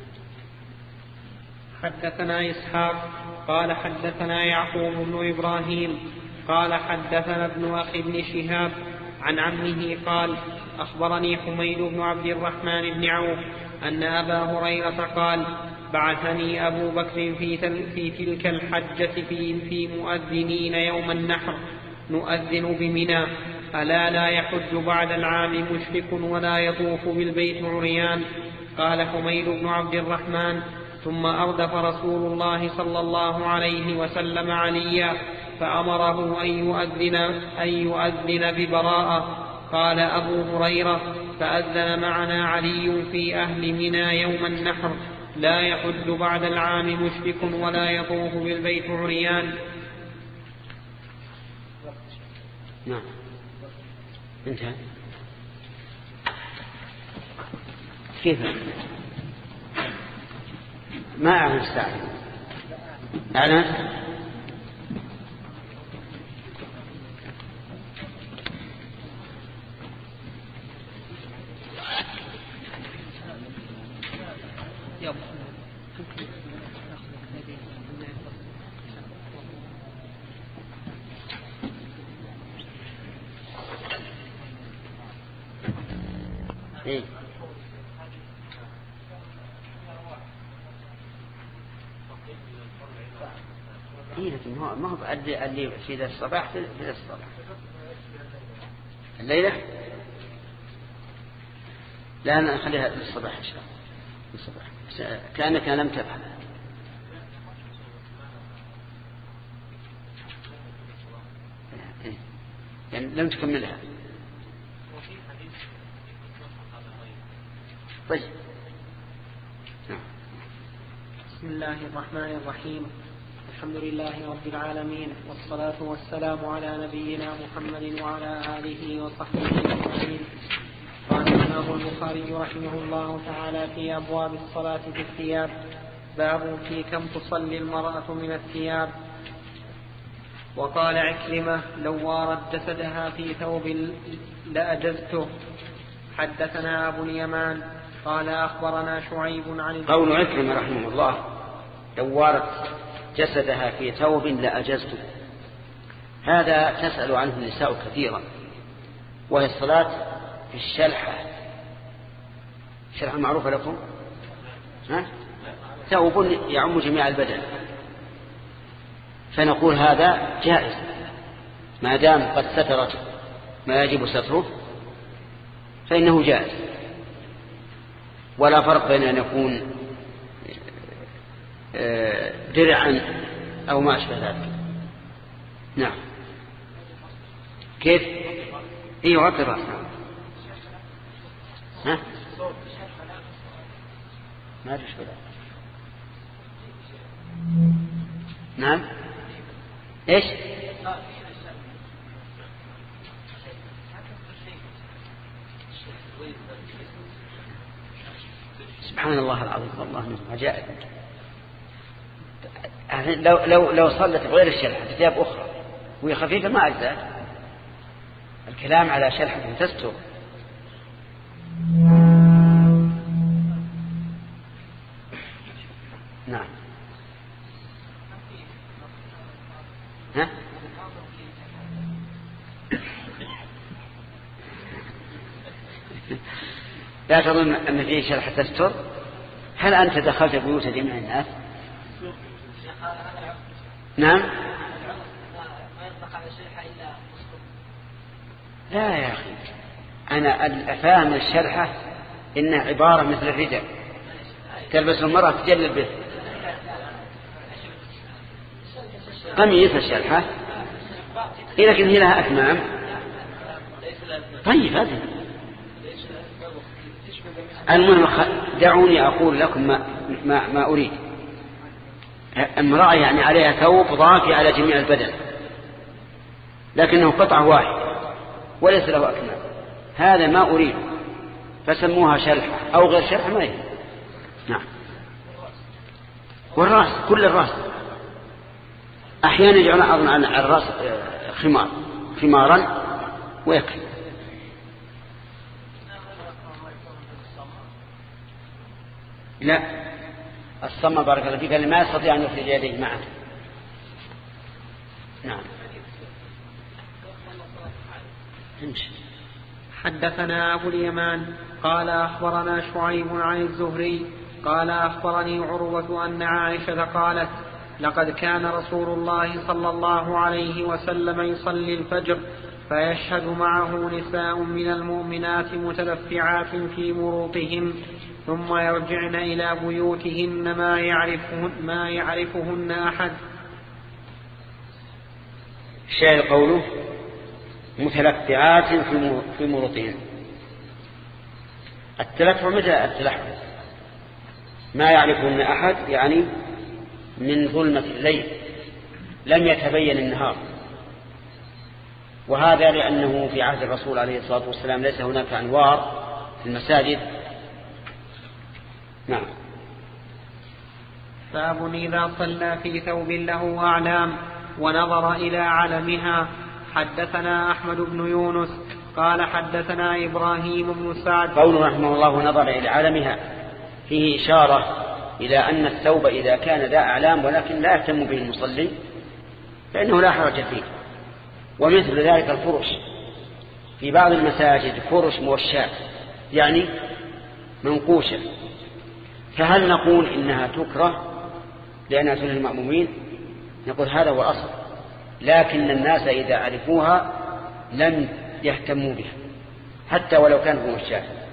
حدثنا إسحاق قال حدثنا يعقوب بن إبراهيم قال حدثنا ابن أخي بن شهاب عن عمه قال أخبرني حميد بن عبد الرحمن بن عوف أن أبا هريرة قال بعثني أبو بكر في, في تلك الحجة في, في مؤذنين يوم النحر نؤذن بمنى ألا لا يحج بعد العام مشرك ولا يطوف بالبيت عريان. قال حميد بن عبد الرحمن ثم أردف رسول الله صلى الله عليه وسلم عليا فأمره أن يؤذن, أن يؤذن ببراءة. قال أبو هريرة فأذن معنا علي في أهل منى يوم النحر لا يحج بعد العام مشرك ولا يطوف بالبيت عريان. نعم انتهى. كيف ما أعلم الساعة أعلم إيه؟ ما هو اللي في ذا الصباح في ذا الصباح الليلة لا نخليها للصباح إن شاء الله الصباح كأنك لم تفهم يعني لم تكملها. طيب بسم الله الرحمن الرحيم. الحمد لله رب العالمين، والصلاة والسلام على نبينا محمد وعلى آله وصحبه أجمعين. قال الإمام البخاري رحمه الله تعالى في أبواب الصلاة في الثياب: باب في كم تصلي المرأة من الثياب. وقال عكرمة: لو وارت جسدها في ثوب لأجزته. حدثنا أبو اليمان قال أخبرنا شعيب عن قول عكرمة رحمه الله: لو وارت جسدها في ثوب لأجزته. هذا تسأل عنه النساء كثيرا، وهي الصلاة في الشلحة. الشلحة معروفة لكم؟ ها؟ ثوب يعم جميع البدن، فنقول هذا جائز ما دام قد سترت ما يجب ستره، فإنه جائز، ولا فرق بين أن يكون درعا أو ما أشبه ذلك. نعم. كيف؟ إيه يغطي الرأس. ها؟ ما أدري شو. نعم. إيش؟ سبحان الله العظيم، والله من عجائب. لو لو لو صلت غير الشلحة ثياب أخرى وهي خفيفة ما أجزأت. الكلام على شلحة تستر. نعم. ها؟ لا تظن أن فيه شلحة تستر. هل أنت دخلت بيوت جميع الناس؟ نعم. لا يا أخي، أنا أفهم الشلحة إنها عبارة مثل الرداء تلبس المرأة تجلل به. قميص الشلحة لكن هي لها أكمام. طيب هذه المهم، دعوني أقول لكم ما, ما, ما أريد. امرأة يعني عليها ثوب ضافي على جميع البدن، لكنه قطعة واحدة وليس له أكمام، هذا ما أريد، فسموها شلحة أو غير شلحة ما هي. نعم. والرأس كل الرأس أحيانا يجعلون عن الرأس خمار خمارا ويكفي. لا، الصمة بارك الله فيك اللي ما يستطيع أن يخرج يديه معه. نعم. حدثنا أبو اليمان قال أخبرنا شعيب عن الزهري قال أخبرني عروة أن عائشة قالت: لقد كان رسول الله صلى الله عليه وسلم يصلي الفجر فيشهد معه نساء من المؤمنات متلفعات في مروطهن، ثم يرجعن إلى بيوتهن ما يعرفهن, ما يعرفهن أحد. شاهد قوله متلفعات في مروطهن. التلفع متى التلفع؟ ما يعرفهن أحد، يعني من ظلمة الليل لم يتبين النهار، وهذا لأنه في عهد الرسول عليه الصلاة والسلام ليس هناك أنوار في المساجد. نعم. باب إذا صلى في ثوب له أعلام ونظر إلى علمها. حدثنا أحمد بن يونس قال حدثنا إبراهيم بن سعد. قوله رحمه الله نظر إلى علمها فيه إشارة إلى أن الثوب إذا كان ذا أعلام ولكن لا يهتم به المصلي فإنه لا حرج فيه. ومثل ذلك الفرش في بعض المساجد، فرش موشاة يعني منقوشة، فهل نقول إنها تكره لأنها تلهي المأمومين نقول هذا هو الأصل، لكن الناس إذا عرفوها لم يهتموا بها حتى ولو كان هو الشافعي.